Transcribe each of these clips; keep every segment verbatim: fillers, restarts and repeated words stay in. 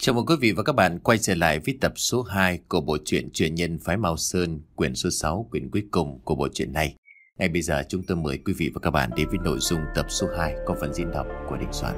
Chào mừng quý vị và các bạn quay trở lại với tập số hai của bộ truyện Truyền nhân phái Mao Sơn, quyển số sáu, quyển cuối cùng của bộ truyện này. Ngay bây giờ chúng tôi mời quý vị và các bạn đến với nội dung tập số hai có phần diễn đọc của Đình Soạn.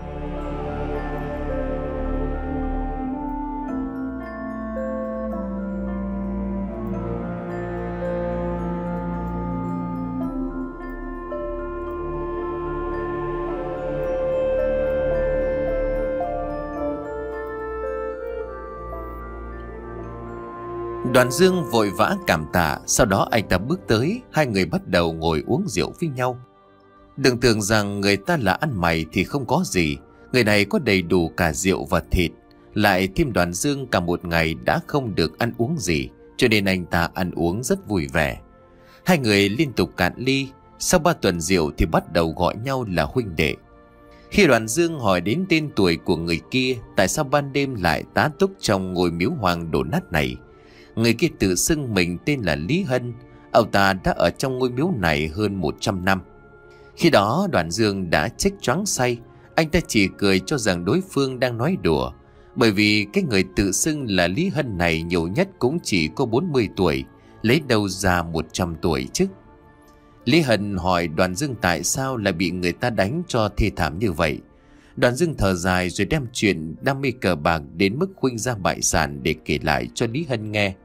Đoàn Dương vội vã cảm tạ, sau đó anh ta bước tới, hai người bắt đầu ngồi uống rượu với nhau. Đừng tưởng rằng người ta là ăn mày thì không có gì, người này có đầy đủ cả rượu và thịt. Lại thêm Đoàn Dương cả một ngày đã không được ăn uống gì, cho nên anh ta ăn uống rất vui vẻ. Hai người liên tục cạn ly, sau ba tuần rượu thì bắt đầu gọi nhau là huynh đệ. Khi Đoàn Dương hỏi đến tên tuổi của người kia, tại sao ban đêm lại tá túc trong ngôi miếu hoang đổ nát này, người kia tự xưng mình tên là Lý Hân. Ông ta đã ở trong ngôi miếu này hơn một trăm năm. Khi đó Đoàn Dương đã chết choáng say. Anh ta chỉ cười cho rằng đối phương đang nói đùa, bởi vì cái người tự xưng là Lý Hân này nhiều nhất cũng chỉ có bốn mươi tuổi, lấy đâu ra một trăm tuổi chứ. Lý Hân hỏi Đoàn Dương tại sao lại bị người ta đánh cho thê thảm như vậy. Đoàn Dương thở dài rồi đem chuyện đam mê cờ bạc đến mức khuynh ra bại sản để kể lại cho Lý Hân nghe.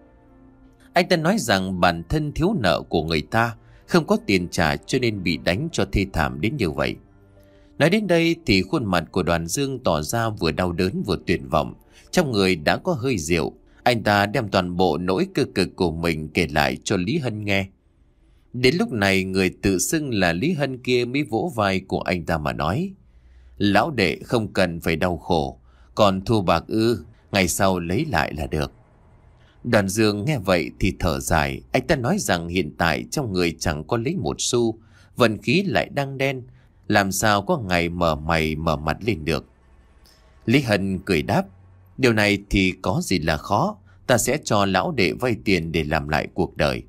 Anh ta nói rằng bản thân thiếu nợ của người ta, không có tiền trả cho nên bị đánh cho thê thảm đến như vậy. Nói đến đây thì khuôn mặt của Đoàn Dương tỏ ra vừa đau đớn vừa tuyệt vọng, trong người đã có hơi rượu. Anh ta đem toàn bộ nỗi cơ cực của mình kể lại cho Lý Hân nghe. Đến lúc này người tự xưng là Lý Hân kia mới vỗ vai của anh ta mà nói: "Lão đệ không cần phải đau khổ, còn thua bạc ư, ngày sau lấy lại là được." Đoàn Dương nghe vậy thì thở dài. Anh ta nói rằng hiện tại trong người chẳng có lấy một xu, vận khí lại đang đen, làm sao có ngày mở mày mở mặt lên được. Lý Hân cười đáp: "Điều này thì có gì là khó, ta sẽ cho lão đệ vay tiền để làm lại cuộc đời."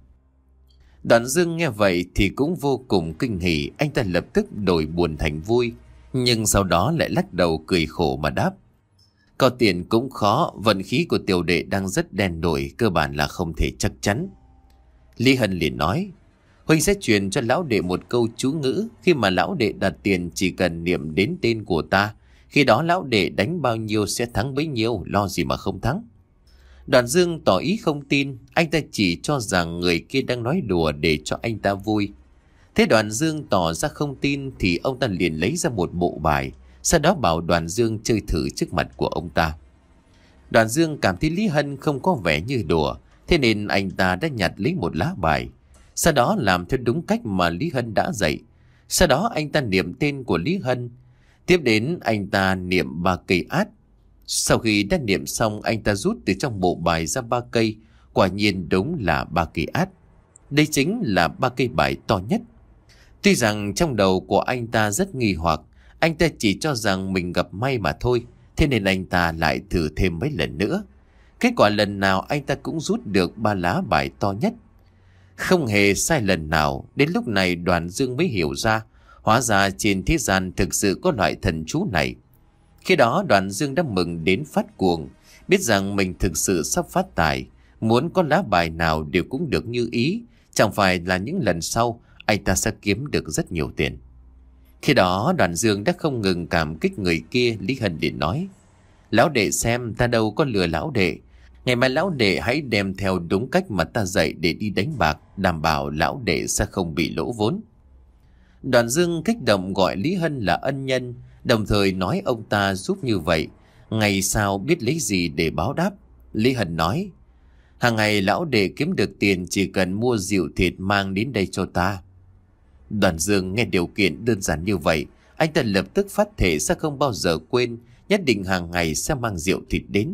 Đoàn Dương nghe vậy thì cũng vô cùng kinh hỉ. Anh ta lập tức đổi buồn thành vui, nhưng sau đó lại lắc đầu cười khổ mà đáp: "Có tiền cũng khó, vận khí của tiểu đệ đang rất đen đủi, cơ bản là không thể chắc chắn." Lý Hân liền nói: "Huynh sẽ truyền cho lão đệ một câu chú ngữ, khi mà lão đệ đặt tiền chỉ cần niệm đến tên của ta, khi đó lão đệ đánh bao nhiêu sẽ thắng bấy nhiêu, lo gì mà không thắng." Đoàn Dương tỏ ý không tin, anh ta chỉ cho rằng người kia đang nói đùa để cho anh ta vui. Thế Đoàn Dương tỏ ra không tin thì ông ta liền lấy ra một bộ bài, sau đó bảo Đoàn Dương chơi thử trước mặt của ông ta. Đoàn Dương cảm thấy Lý Hân không có vẻ như đùa, thế nên anh ta đã nhặt lấy một lá bài, sau đó làm theo đúng cách mà Lý Hân đã dạy. Sau đó anh ta niệm tên của Lý Hân, tiếp đến anh ta niệm ba cây át. Sau khi đã niệm xong, anh ta rút từ trong bộ bài ra ba cây, quả nhiên đúng là ba cây át. Đây chính là ba cây bài to nhất. Tuy rằng trong đầu của anh ta rất nghi hoặc, anh ta chỉ cho rằng mình gặp may mà thôi, thế nên anh ta lại thử thêm mấy lần nữa. Kết quả lần nào anh ta cũng rút được ba lá bài to nhất, không hề sai lần nào. Đến lúc này Đoàn Dương mới hiểu ra, hóa ra trên thế gian thực sự có loại thần chú này. Khi đó Đoàn Dương đã mừng đến phát cuồng, biết rằng mình thực sự sắp phát tài, muốn có lá bài nào đều cũng được như ý, chẳng phải là những lần sau anh ta sẽ kiếm được rất nhiều tiền. Khi đó Đoàn Dương đã không ngừng cảm kích người kia. Lý Hân liền nói: "Lão đệ xem, ta đâu có lừa lão đệ. Ngày mai lão đệ hãy đem theo đúng cách mà ta dạy để đi đánh bạc, đảm bảo lão đệ sẽ không bị lỗ vốn." Đoàn Dương kích động gọi Lý Hân là ân nhân, đồng thời nói ông ta giúp như vậy, ngày sau biết lấy gì để báo đáp. Lý Hân nói: "Hàng ngày lão đệ kiếm được tiền chỉ cần mua rượu thịt mang đến đây cho ta." Đoàn Dương nghe điều kiện đơn giản như vậy, anh ta lập tức phát thể sẽ không bao giờ quên, nhất định hàng ngày sẽ mang rượu thịt đến.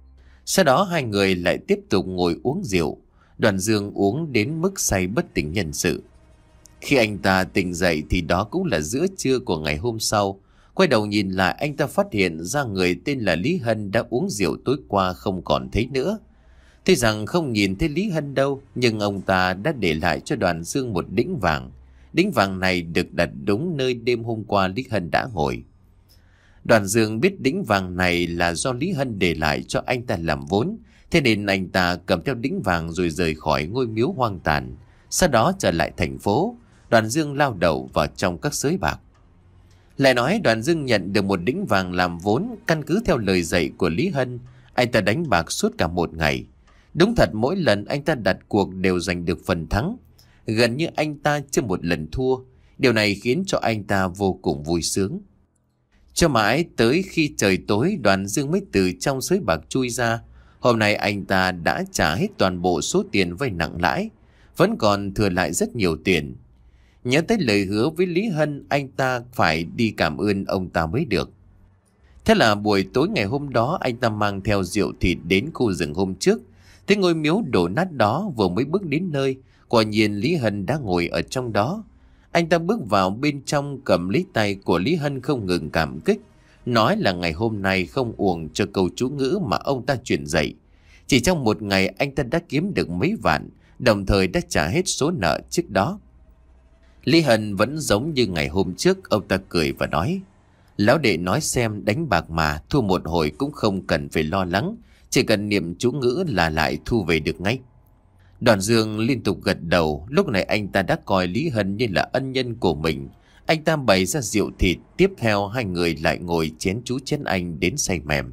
Sau đó hai người lại tiếp tục ngồi uống rượu. Đoàn Dương uống đến mức say bất tỉnh nhân sự. Khi anh ta tỉnh dậy thì đó cũng là giữa trưa của ngày hôm sau. Quay đầu nhìn lại, anh ta phát hiện ra người tên là Lý Hân đã uống rượu tối qua không còn thấy nữa. Tuy rằng không nhìn thấy Lý Hân đâu, nhưng ông ta đã để lại cho Đoàn Dương một đĩnh vàng. Đĩnh vàng này được đặt đúng nơi đêm hôm qua Lý Hân đã ngồi. Đoàn Dương biết đĩnh vàng này là do Lý Hân để lại cho anh ta làm vốn, thế nên anh ta cầm theo đĩnh vàng rồi rời khỏi ngôi miếu hoang tàn. Sau đó trở lại thành phố, Đoàn Dương lao đầu vào trong các sới bạc. Lại nói Đoàn Dương nhận được một đĩnh vàng làm vốn, căn cứ theo lời dạy của Lý Hân, anh ta đánh bạc suốt cả một ngày. Đúng thật mỗi lần anh ta đặt cuộc đều giành được phần thắng, gần như anh ta chưa một lần thua. Điều này khiến cho anh ta vô cùng vui sướng. Cho mãi tới khi trời tối, Đoàn Dương mới từ trong sới bạc chui ra. Hôm nay anh ta đã trả hết toàn bộ số tiền vay nặng lãi, vẫn còn thừa lại rất nhiều tiền. Nhớ tới lời hứa với Lý Hân, anh ta phải đi cảm ơn ông ta mới được. Thế là buổi tối ngày hôm đó, anh ta mang theo rượu thịt đến khu rừng hôm trước. Thế ngôi miếu đổ nát đó, vừa mới bước đến nơi, quả nhiên Lý Hân đã ngồi ở trong đó. Anh ta bước vào bên trong, cầm lấy tay của Lý Hân không ngừng cảm kích, nói là ngày hôm nay không uổng cho câu chú ngữ mà ông ta truyền dạy. Chỉ trong một ngày anh ta đã kiếm được mấy vạn, đồng thời đã trả hết số nợ trước đó. Lý Hân vẫn giống như ngày hôm trước, ông ta cười và nói: Lão đệ nói xem, đánh bạc mà, thua một hồi cũng không cần phải lo lắng, chỉ cần niệm chú ngữ là lại thu về được ngay. Đoàn Dương liên tục gật đầu, lúc này anh ta đã coi Lý Hân như là ân nhân của mình. Anh ta bày ra rượu thịt, tiếp theo hai người lại ngồi chén chú chén anh đến say mềm.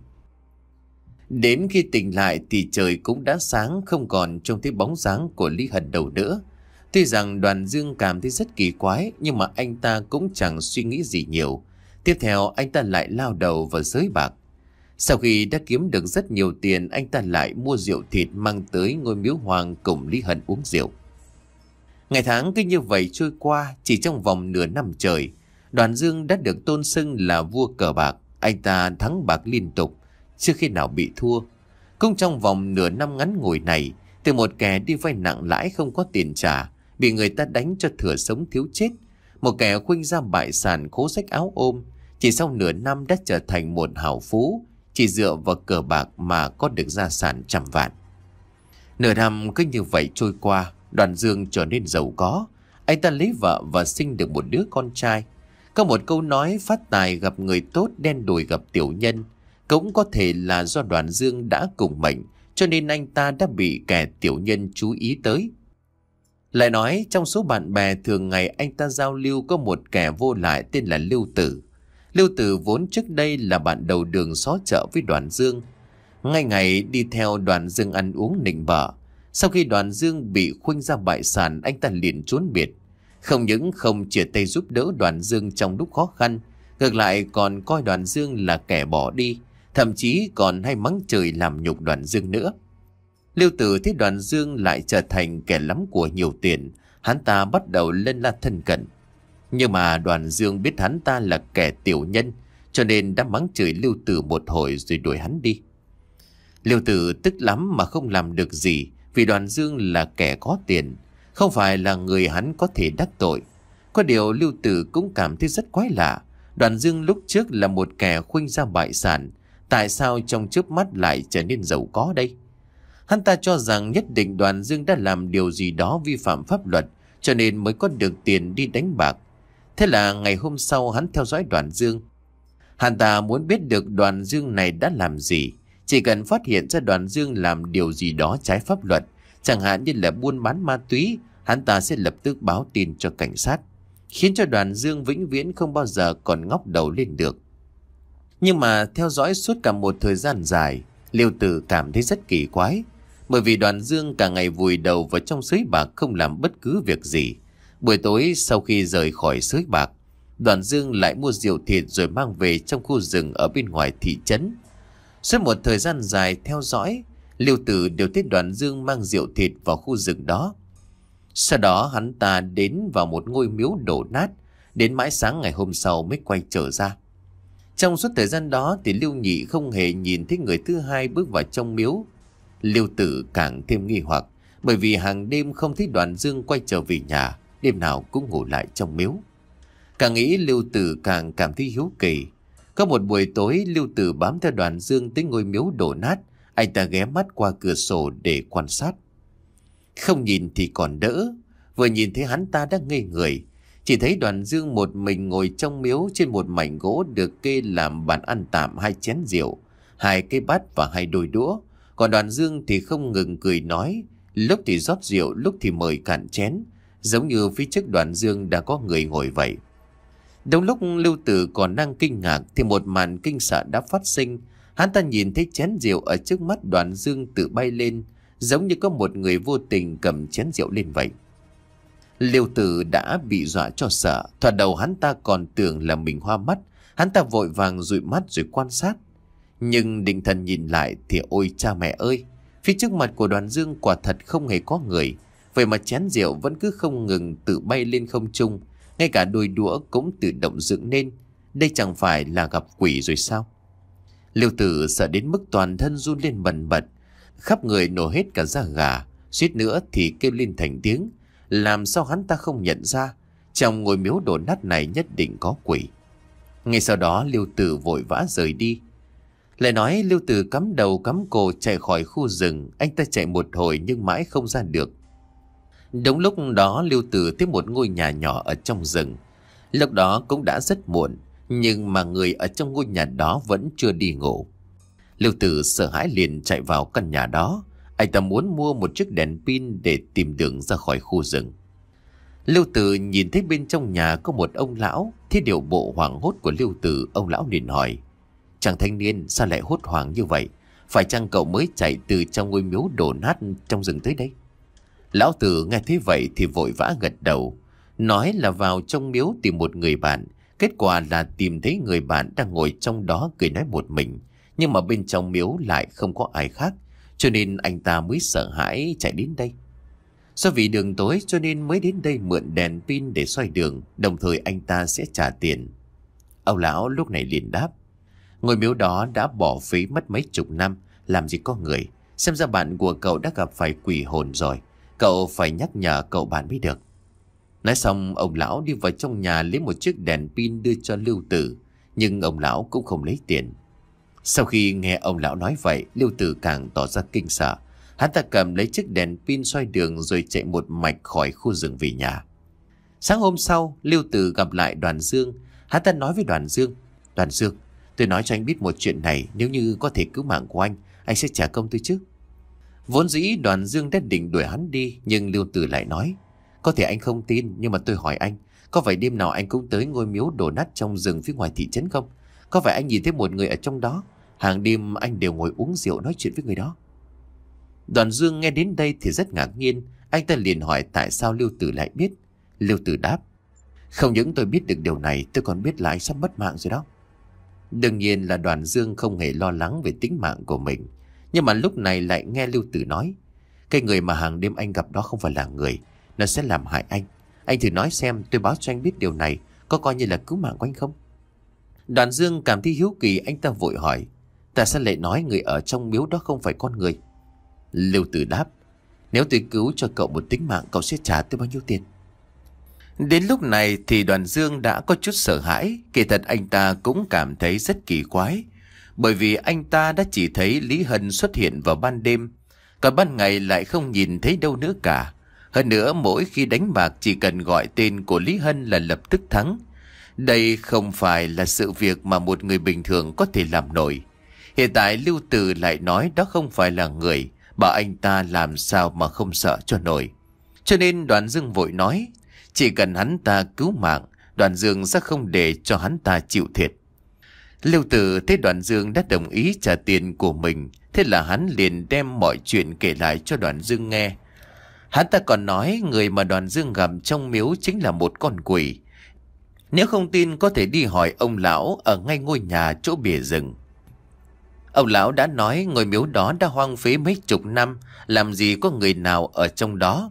Đến khi tỉnh lại thì trời cũng đã sáng, không còn trông thấy bóng dáng của Lý Hân đâu nữa. Tuy rằng Đoàn Dương cảm thấy rất kỳ quái, nhưng mà anh ta cũng chẳng suy nghĩ gì nhiều. Tiếp theo anh ta lại lao đầu vào sới bạc. Sau khi đã kiếm được rất nhiều tiền, anh ta lại mua rượu thịt mang tới ngôi miếu hoang cùng Lý Hân uống rượu. Ngày tháng cứ như vậy trôi qua, chỉ trong vòng nửa năm trời, Đoàn Dương đã được tôn xưng là vua cờ bạc. Anh ta thắng bạc liên tục, chưa khi nào bị thua. Cũng trong vòng nửa năm ngắn ngủi này, từ một kẻ đi vay nặng lãi không có tiền trả, bị người ta đánh cho thừa sống thiếu chết, một kẻ khuynh ra bại sản khố rách áo ôm, chỉ sau nửa năm đã trở thành một hảo phú, chỉ dựa vào cờ bạc mà có được gia sản trăm vạn. Nửa năm cứ như vậy trôi qua, Đoàn Dương trở nên giàu có. Anh ta lấy vợ và sinh được một đứa con trai. Có một câu nói, phát tài gặp người tốt, đen đủi gặp tiểu nhân. Cũng có thể là do Đoàn Dương đã cùng mệnh, cho nên anh ta đã bị kẻ tiểu nhân chú ý tới. Lại nói, trong số bạn bè thường ngày anh ta giao lưu có một kẻ vô lại tên là Lưu Tử. Lưu Tử vốn trước đây là bạn đầu đường xó chợ với Đoàn Dương. Ngay ngày đi theo Đoàn Dương ăn uống nịnh bợ. Sau khi Đoàn Dương bị khuynh ra bại sản, anh ta liền trốn biệt. Không những không chia tay giúp đỡ Đoàn Dương trong lúc khó khăn, ngược lại còn coi Đoàn Dương là kẻ bỏ đi, thậm chí còn hay mắng trời làm nhục Đoàn Dương nữa. Lưu Tử thấy Đoàn Dương lại trở thành kẻ lắm của nhiều tiền, hắn ta bắt đầu lên la thân cận. Nhưng mà Đoàn Dương biết hắn ta là kẻ tiểu nhân, cho nên đã mắng chửi Lưu Tử một hồi rồi đuổi hắn đi. Lưu Tử tức lắm mà không làm được gì, vì Đoàn Dương là kẻ có tiền, không phải là người hắn có thể đắc tội. Có điều Lưu Tử cũng cảm thấy rất quái lạ. Đoàn Dương lúc trước là một kẻ khuynh ra bại sản, tại sao trong chớp mắt lại trở nên giàu có đây? Hắn ta cho rằng nhất định Đoàn Dương đã làm điều gì đó vi phạm pháp luật, cho nên mới có được tiền đi đánh bạc. Thế là ngày hôm sau hắn theo dõi Đoàn Dương. Hắn ta muốn biết được Đoàn Dương này đã làm gì. Chỉ cần phát hiện ra Đoàn Dương làm điều gì đó trái pháp luật, chẳng hạn như là buôn bán ma túy, hắn ta sẽ lập tức báo tin cho cảnh sát, khiến cho Đoàn Dương vĩnh viễn không bao giờ còn ngóc đầu lên được. Nhưng mà theo dõi suốt cả một thời gian dài, Lưu Tử cảm thấy rất kỳ quái. Bởi vì Đoàn Dương cả ngày vùi đầu vào trong sới bạc không làm bất cứ việc gì. Buổi tối sau khi rời khỏi sới bạc, Đoàn Dương lại mua rượu thịt rồi mang về trong khu rừng ở bên ngoài thị trấn. Suốt một thời gian dài theo dõi, Lưu Tử đều thấy Đoàn Dương mang rượu thịt vào khu rừng đó. Sau đó hắn ta đến vào một ngôi miếu đổ nát, đến mãi sáng ngày hôm sau mới quay trở ra. Trong suốt thời gian đó thì Lưu Nhị không hề nhìn thấy người thứ hai bước vào trong miếu. Lưu Tử càng thêm nghi hoặc, bởi vì hàng đêm không thấy Đoàn Dương quay trở về nhà, đêm nào cũng ngủ lại trong miếu. Càng nghĩ Lưu Tử càng cảm thấy hiếu kỳ. Có một buổi tối, Lưu Tử bám theo Đoàn Dương tới ngôi miếu đổ nát. Anh ta ghé mắt qua cửa sổ để quan sát. Không nhìn thì còn đỡ, vừa nhìn thấy hắn ta đã ngây người. Chỉ thấy Đoàn Dương một mình ngồi trong miếu trên một mảnh gỗ được kê làm bàn ăn tạm, hai chén rượu, hai cái bát và hai đôi đũa. Còn Đoàn Dương thì không ngừng cười nói, lúc thì rót rượu, lúc thì mời cạn chén, giống như phía trước Đoàn Dương đã có người ngồi vậy. Đúng lúc Lưu Tử còn đang kinh ngạc thì một màn kinh sợ đã phát sinh. Hắn ta nhìn thấy chén rượu ở trước mắt Đoàn Dương tự bay lên, giống như có một người vô tình cầm chén rượu lên vậy. Lưu Tử đã bị dọa cho sợ. Thoạt đầu hắn ta còn tưởng là mình hoa mắt. Hắn ta vội vàng dụi mắt rồi quan sát. Nhưng định thần nhìn lại thì ôi cha mẹ ơi, phía trước mặt của Đoàn Dương quả thật không hề có người. Vậy mà chén rượu vẫn cứ không ngừng tự bay lên không trung, ngay cả đôi đũa cũng tự động dựng lên. Đây chẳng phải là gặp quỷ rồi sao? Lưu Tử sợ đến mức toàn thân run lên bần bật, khắp người nổ hết cả da gà, suýt nữa thì kêu lên thành tiếng. Làm sao hắn ta không nhận ra trong ngôi miếu đổ nát này nhất định có quỷ. Ngay sau đó Lưu Tử vội vã rời đi. Lại nói Lưu Tử cắm đầu cắm cổ chạy khỏi khu rừng. Anh ta chạy một hồi nhưng mãi không ra được. Đúng lúc đó Lưu Tử tới một ngôi nhà nhỏ ở trong rừng. Lúc đó cũng đã rất muộn, nhưng mà người ở trong ngôi nhà đó vẫn chưa đi ngủ. Lưu Tử sợ hãi liền chạy vào căn nhà đó. Anh ta muốn mua một chiếc đèn pin để tìm đường ra khỏi khu rừng. Lưu Tử nhìn thấy bên trong nhà có một ông lão. Thấy điệu bộ hoảng hốt của Lưu Tử, ông lão liền hỏi, chàng thanh niên sao lại hốt hoảng như vậy? Phải chăng cậu mới chạy từ trong ngôi miếu đổ nát trong rừng tới đây? Lão Tử nghe thấy vậy thì vội vã gật đầu, nói là vào trong miếu tìm một người bạn. Kết quả là tìm thấy người bạn đang ngồi trong đó cười nói một mình, nhưng mà bên trong miếu lại không có ai khác, cho nên anh ta mới sợ hãi chạy đến đây. Do vì đường tối cho nên mới đến đây mượn đèn pin để soi đường, đồng thời anh ta sẽ trả tiền. Ông lão lúc này liền đáp, ngôi miếu đó đã bỏ phí mất mấy chục năm, làm gì có người. Xem ra bạn của cậu đã gặp phải quỷ hồn rồi, cậu phải nhắc nhở cậu bạn mới được. Nói xong ông lão đi vào trong nhà lấy một chiếc đèn pin đưa cho Lưu Tử, nhưng ông lão cũng không lấy tiền. Sau khi nghe ông lão nói vậy, Lưu Tử càng tỏ ra kinh sợ. Hắn ta cầm lấy chiếc đèn pin soi đường rồi chạy một mạch khỏi khu rừng về nhà. Sáng hôm sau, Lưu Tử gặp lại Đoàn Dương. Hắn ta nói với Đoàn Dương, Đoàn Dương, tôi nói cho anh biết một chuyện này, nếu như có thể cứu mạng của anh, anh sẽ trả công tôi chứ. Vốn dĩ Đoàn Dương đã định đuổi hắn đi, nhưng Lưu Tử lại nói, có thể anh không tin, nhưng mà tôi hỏi anh, có phải đêm nào anh cũng tới ngôi miếu đổ nát trong rừng phía ngoài thị trấn không? Có phải anh nhìn thấy một người ở trong đó? Hàng đêm anh đều ngồi uống rượu nói chuyện với người đó. Đoàn Dương nghe đến đây thì rất ngạc nhiên. Anh ta liền hỏi tại sao Lưu Tử lại biết. Lưu Tử đáp, không những tôi biết được điều này, tôi còn biết là anh sắp mất mạng rồi đó. Đương nhiên là Đoàn Dương không hề lo lắng về tính mạng của mình, nhưng mà lúc này lại nghe Lưu Tử nói, cái người mà hàng đêm anh gặp đó không phải là người, nó sẽ làm hại anh. Anh thử nói xem, tôi báo cho anh biết điều này có coi như là cứu mạng của anh không? Đoàn Dương cảm thấy hiếu kỳ, anh ta vội hỏi, tại sao lại nói người ở trong miếu đó không phải con người? Lưu Tử đáp, nếu tôi cứu cho cậu một tính mạng, cậu sẽ trả tôi bao nhiêu tiền? Đến lúc này thì Đoàn Dương đã có chút sợ hãi. Kỳ thật anh ta cũng cảm thấy rất kỳ quái, bởi vì anh ta đã chỉ thấy Lý Hân xuất hiện vào ban đêm, còn ban ngày lại không nhìn thấy đâu nữa cả. Hơn nữa mỗi khi đánh bạc chỉ cần gọi tên của Lý Hân là lập tức thắng. Đây không phải là sự việc mà một người bình thường có thể làm nổi. Hiện tại Lưu Tử lại nói đó không phải là người, bảo anh ta làm sao mà không sợ cho nổi. Cho nên Đoàn Dương vội nói, chỉ cần hắn ta cứu mạng, Đoàn Dương sẽ không để cho hắn ta chịu thiệt. Lưu Tử thấy Đoàn Dương đã đồng ý trả tiền của mình, thế là hắn liền đem mọi chuyện kể lại cho Đoàn Dương nghe. Hắn ta còn nói người mà Đoàn Dương gặp trong miếu chính là một con quỷ. Nếu không tin có thể đi hỏi ông lão ở ngay ngôi nhà chỗ bìa rừng. Ông lão đã nói ngôi miếu đó đã hoang phế mấy chục năm, làm gì có người nào ở trong đó.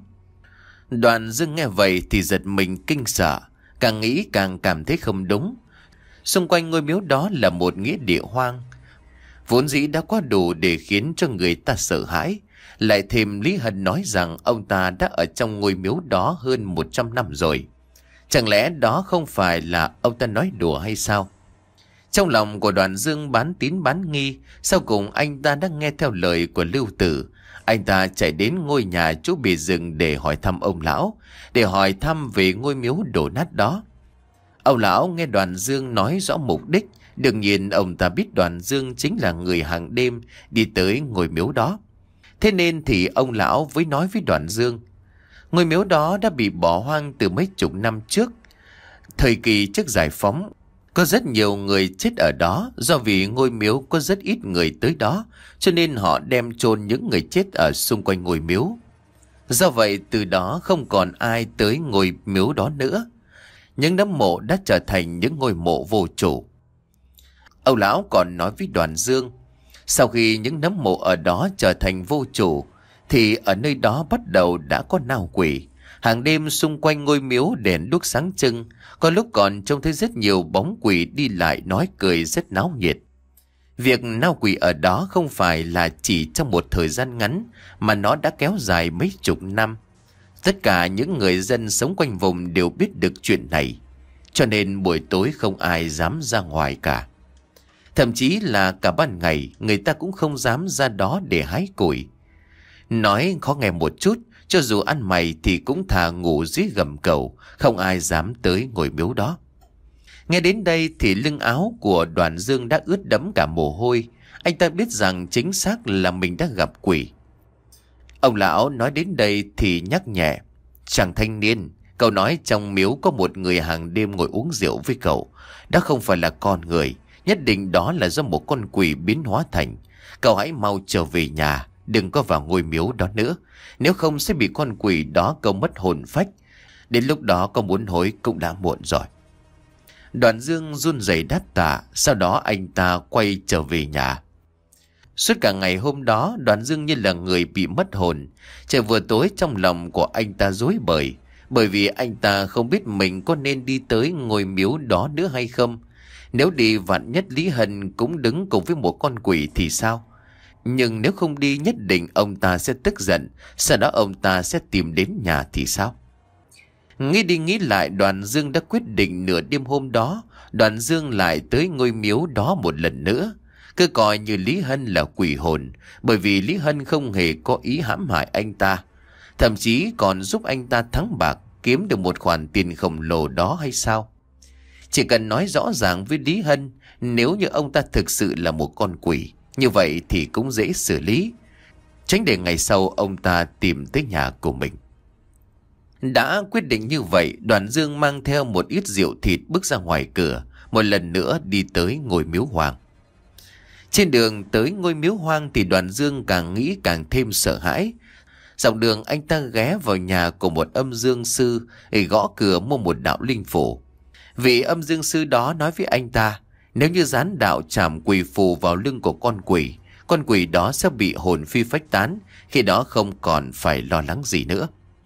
Đoàn Dương nghe vậy thì giật mình kinh sợ, càng nghĩ càng cảm thấy không đúng. Xung quanh ngôi miếu đó là một nghĩa địa hoang, vốn dĩ đã quá đủ để khiến cho người ta sợ hãi. Lại thêm Lý Hân nói rằng ông ta đã ở trong ngôi miếu đó hơn một trăm năm rồi. Chẳng lẽ đó không phải là ông ta nói đùa hay sao? Trong lòng của Đoàn Dương bán tín bán nghi, sau cùng anh ta đã nghe theo lời của Lưu Tử. Anh ta chạy đến ngôi nhà chỗ bìa rừng để hỏi thăm ông lão, để hỏi thăm về ngôi miếu đổ nát đó. Ông lão nghe Đoàn Dương nói rõ mục đích, đương nhiên ông ta biết Đoàn Dương chính là người hàng đêm đi tới ngôi miếu đó. Thế nên thì ông lão mới nói với Đoàn Dương, ngôi miếu đó đã bị bỏ hoang từ mấy chục năm trước. Thời kỳ trước giải phóng, có rất nhiều người chết ở đó, do vì ngôi miếu có rất ít người tới đó, cho nên họ đem chôn những người chết ở xung quanh ngôi miếu. Do vậy từ đó không còn ai tới ngôi miếu đó nữa. Những nấm mộ đã trở thành những ngôi mộ vô chủ. Ông lão còn nói với Đoàn Dương, sau khi những nấm mộ ở đó trở thành vô chủ, thì ở nơi đó bắt đầu đã có nao quỷ. Hàng đêm xung quanh ngôi miếu đèn đuốc sáng trưng, có lúc còn trông thấy rất nhiều bóng quỷ đi lại nói cười rất náo nhiệt. Việc nao quỷ ở đó không phải là chỉ trong một thời gian ngắn, mà nó đã kéo dài mấy chục năm. Tất cả những người dân sống quanh vùng đều biết được chuyện này, cho nên buổi tối không ai dám ra ngoài cả. Thậm chí là cả ban ngày người ta cũng không dám ra đó để hái củi. Nói khó nghe một chút, cho dù ăn mày thì cũng thà ngủ dưới gầm cầu, không ai dám tới ngôi miếu đó. Nghe đến đây thì lưng áo của Đoàn Dương đã ướt đẫm cả mồ hôi. Anh ta biết rằng chính xác là mình đã gặp quỷ. Ông lão nói đến đây thì nhắc nhẹ, chàng thanh niên, cậu nói trong miếu có một người hàng đêm ngồi uống rượu với cậu. Đó không phải là con người, nhất định đó là do một con quỷ biến hóa thành. Cậu hãy mau trở về nhà, đừng có vào ngôi miếu đó nữa, nếu không sẽ bị con quỷ đó câu mất hồn phách. Đến lúc đó có muốn hối cũng đã muộn rồi. Đoàn Dương run rẩy đáp tạ, sau đó anh ta quay trở về nhà. Suốt cả ngày hôm đó, Đoàn Dương như là người bị mất hồn. Trời vừa tối trong lòng của anh ta rối bời, bởi vì anh ta không biết mình có nên đi tới ngôi miếu đó nữa hay không. Nếu đi vạn nhất Lý Hân cũng đứng cùng với một con quỷ thì sao? Nhưng nếu không đi nhất định ông ta sẽ tức giận, sau đó ông ta sẽ tìm đến nhà thì sao? Nghĩ đi nghĩ lại, Đoàn Dương đã quyết định nửa đêm hôm đó, Đoàn Dương lại tới ngôi miếu đó một lần nữa. Cứ coi như Lý Hân là quỷ hồn, bởi vì Lý Hân không hề có ý hãm hại anh ta, thậm chí còn giúp anh ta thắng bạc, kiếm được một khoản tiền khổng lồ đó hay sao? Chỉ cần nói rõ ràng với Lý Hân, nếu như ông ta thực sự là một con quỷ, như vậy thì cũng dễ xử lý, tránh để ngày sau ông ta tìm tới nhà của mình. Đã quyết định như vậy, Đoàn Dương mang theo một ít rượu thịt bước ra ngoài cửa, một lần nữa đi tới ngôi miếu hoang. Trên đường tới ngôi miếu hoang thì Đoàn Dương càng nghĩ càng thêm sợ hãi. Dọc đường anh ta ghé vào nhà của một âm dương sư để gõ cửa mua một đạo linh phù. Vị âm dương sư đó nói với anh ta, nếu như dán đạo trảm quỷ phù vào lưng của con quỷ, con quỷ đó sẽ bị hồn phi phách tán, khi đó không còn phải lo lắng gì nữa.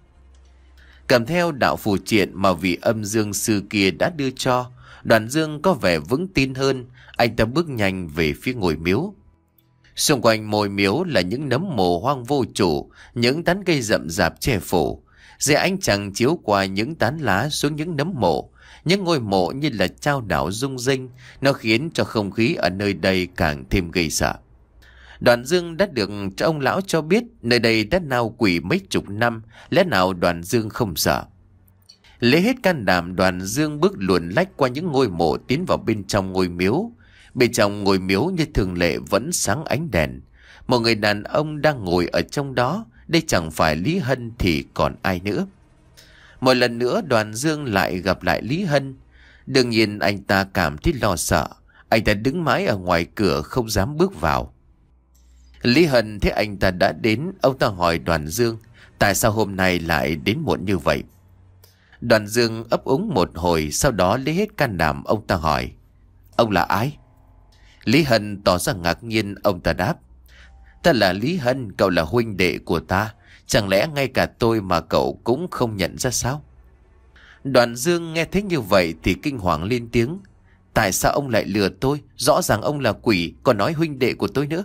Cầm theo đạo phù triện mà vị âm dương sư kia đã đưa cho, Đoàn Dương có vẻ vững tin hơn. Anh ta bước nhanh về phía ngôi miếu. Xung quanh ngôi miếu là những nấm mồ hoang vô chủ, những tán cây rậm rạp che phủ. Dưới ánh trăng chiếu qua những tán lá xuống những nấm mộ, những ngôi mộ như là trao đảo rung rinh, nó khiến cho không khí ở nơi đây càng thêm gây sợ. Đoàn Dương đã được cho ông lão cho biết nơi đây đã nao quỷ mấy chục năm, lẽ nào Đoàn Dương không sợ? Lấy hết can đảm, Đoàn Dương bước luồn lách qua những ngôi mộ tiến vào bên trong ngôi miếu. Bên trong ngôi miếu như thường lệ vẫn sáng ánh đèn. Một người đàn ông đang ngồi ở trong đó, đây chẳng phải Lý Hân thì còn ai nữa. Một lần nữa Đoàn Dương lại gặp lại Lý Hân. Đương nhiên anh ta cảm thấy lo sợ, anh ta đứng mãi ở ngoài cửa không dám bước vào. Lý Hân thấy anh ta đã đến, ông ta hỏi Đoàn Dương, tại sao hôm nay lại đến muộn như vậy? Đoàn Dương ấp úng một hồi, sau đó lấy hết can đảm ông ta hỏi, ông là ai? Lý Hân tỏ ra ngạc nhiên, ông ta đáp, ta là Lý Hân, cậu là huynh đệ của ta, chẳng lẽ ngay cả tôi mà cậu cũng không nhận ra sao? Đoàn Dương nghe thấy như vậy thì kinh hoàng lên tiếng, tại sao ông lại lừa tôi? Rõ ràng ông là quỷ, còn nói huynh đệ của tôi nữa.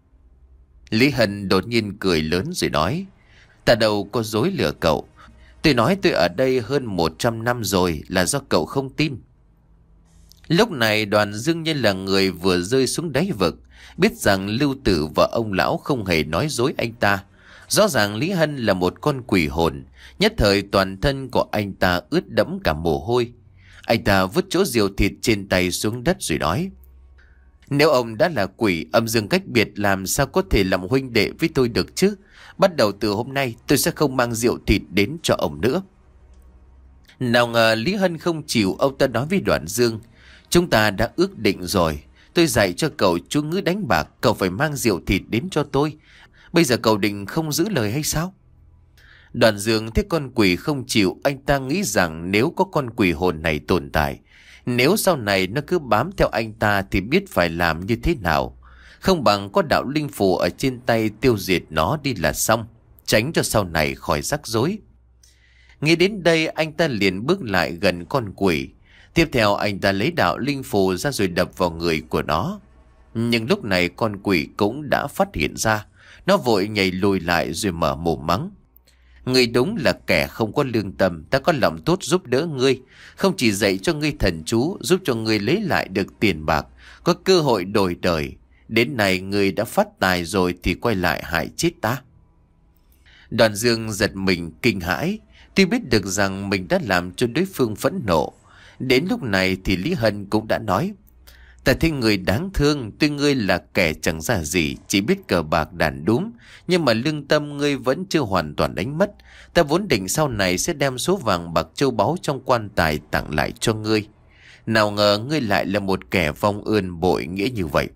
Lý Hân đột nhiên cười lớn rồi nói, ta đâu có dối lừa cậu. Tôi nói tôi ở đây hơn một trăm năm rồi, là do cậu không tin. Lúc này Đoàn Dương như là người vừa rơi xuống đáy vực, biết rằng Lưu Tử và ông lão không hề nói dối anh ta. Rõ ràng Lý Hân là một con quỷ hồn. Nhất thời toàn thân của anh ta ướt đẫm cả mồ hôi. Anh ta vứt chỗ rượu thịt trên tay xuống đất rồi nói: Nếu ông đã là quỷ, âm dương cách biệt, làm sao có thể làm huynh đệ với tôi được chứ? Bắt đầu từ hôm nay tôi sẽ không mang rượu thịt đến cho ông nữa. Nào ngờ Lý Hân không chịu. Ông ta nói với Đoàn Dương: Chúng ta đã ước định rồi. Tôi dạy cho cậu chú ngữ đánh bạc, cậu phải mang rượu thịt đến cho tôi. Bây giờ cậu định không giữ lời hay sao? Đoàn Dương thấy con quỷ không chịu. Anh ta nghĩ rằng nếu có con quỷ hồn này tồn tại, nếu sau này nó cứ bám theo anh ta thì biết phải làm như thế nào. Không bằng có đạo linh phù ở trên tay tiêu diệt nó đi là xong, tránh cho sau này khỏi rắc rối. Nghĩ đến đây anh ta liền bước lại gần con quỷ. Tiếp theo anh ta lấy đạo linh phù ra rồi đập vào người của nó. Nhưng lúc này con quỷ cũng đã phát hiện ra. Nó vội nhảy lùi lại rồi mở mồm mắng: Ngươi đúng là kẻ không có lương tâm. Ta có lòng tốt giúp đỡ ngươi, không chỉ dạy cho ngươi thần chú, giúp cho ngươi lấy lại được tiền bạc, có cơ hội đổi đời. Đến nay ngươi đã phát tài rồi thì quay lại hại chết ta. Đoàn Dương giật mình kinh hãi. Tuy biết được rằng mình đã làm cho đối phương phẫn nộ. Đến lúc này thì Lý Hân cũng đã nói: Ta thấy người đáng thương. Tuy ngươi là kẻ chẳng ra gì, chỉ biết cờ bạc đàn đúm, nhưng mà lương tâm ngươi vẫn chưa hoàn toàn đánh mất. Ta vốn định sau này sẽ đem số vàng bạc châu báu trong quan tài tặng lại cho ngươi. Nào ngờ ngươi lại là một kẻ vong ơn bội nghĩa như vậy.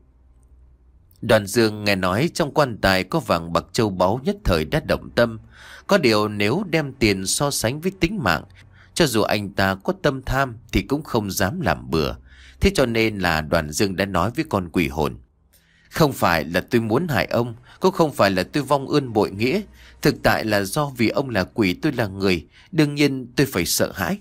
Đoàn Dương nghe nói trong quan tài có vàng bạc châu báu, nhất thời đã động tâm. Có điều nếu đem tiền so sánh với tính mạng, cho dù anh ta có tâm tham thì cũng không dám làm bừa. Thế cho nên là Đoàn Dương đã nói với con quỷ hồn: Không phải là tôi muốn hại ông, cũng không phải là tôi vong ơn bội nghĩa. Thực tại là do vì ông là quỷ, tôi là người, đương nhiên tôi phải sợ hãi.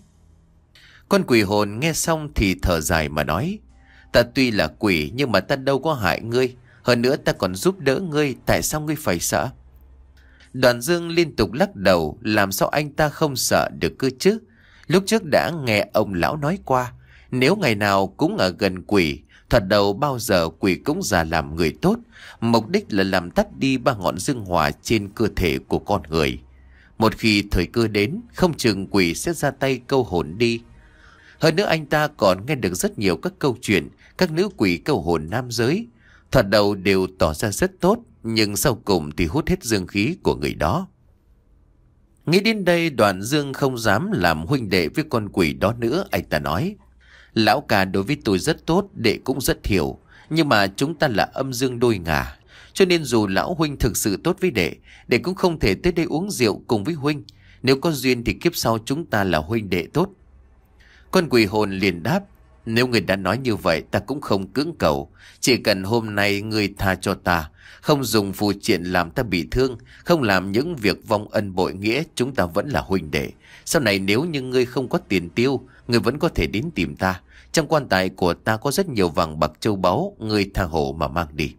Con quỷ hồn nghe xong thì thở dài mà nói: Ta tuy là quỷ nhưng mà ta đâu có hại ngươi. Hơn nữa ta còn giúp đỡ ngươi, tại sao ngươi phải sợ? Đoàn Dương liên tục lắc đầu. Làm sao anh ta không sợ được cơ chứ? Lúc trước đã nghe ông lão nói qua, nếu ngày nào cũng ở gần quỷ, thoạt đầu bao giờ quỷ cũng già làm người tốt, mục đích là làm tắt đi ba ngọn dương hỏa trên cơ thể của con người. Một khi thời cơ đến, không chừng quỷ sẽ ra tay câu hồn đi. Hơn nữa anh ta còn nghe được rất nhiều các câu chuyện các nữ quỷ câu hồn nam giới. Thoạt đầu đều tỏ ra rất tốt, nhưng sau cùng thì hút hết dương khí của người đó. Nghĩ đến đây, Đoàn Dương không dám làm huynh đệ với con quỷ đó nữa. Anh ta nói: Lão ca đối với tôi rất tốt, đệ cũng rất hiểu. Nhưng mà chúng ta là âm dương đôi ngả, cho nên dù lão huynh thực sự tốt với đệ, đệ cũng không thể tới đây uống rượu cùng với huynh. Nếu có duyên thì kiếp sau chúng ta là huynh đệ tốt. Con quỷ hồn liền đáp: Nếu người đã nói như vậy, ta cũng không cưỡng cầu. Chỉ cần hôm nay người tha cho ta, không dùng phù triện làm ta bị thương, không làm những việc vong ân bội nghĩa, chúng ta vẫn là huynh đệ. Sau này nếu như ngươi không có tiền tiêu, ngươi vẫn có thể đến tìm ta. Trong quan tài của ta có rất nhiều vàng bạc châu báu, ngươi tha hồ mà mang đi.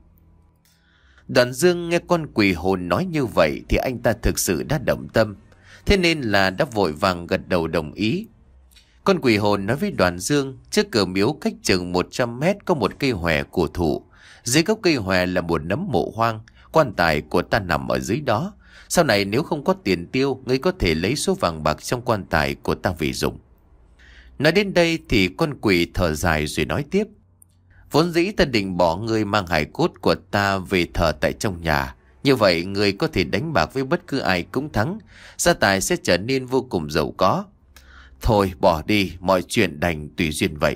Đoàn Dương nghe con quỷ hồn nói như vậy thì anh ta thực sự đã động tâm, thế nên là đã vội vàng gật đầu đồng ý. Con quỷ hồn nói với Đoàn Dương: Trước cửa miếu cách chừng một trăm mét có một cây hòe cổ thụ. Dưới gốc cây hòe là một nấm mộ hoang. Quan tài của ta nằm ở dưới đó. Sau này nếu không có tiền tiêu, ngươi có thể lấy số vàng bạc trong quan tài của ta về dùng. Nói đến đây thì con quỷ thở dài rồi nói tiếp: Vốn dĩ ta định bỏ ngươi mang hài cốt của ta về thờ tại trong nhà. Như vậy ngươi có thể đánh bạc với bất cứ ai cũng thắng, gia tài sẽ trở nên vô cùng giàu có. Thôi bỏ đi, mọi chuyện đành tùy duyên vậy.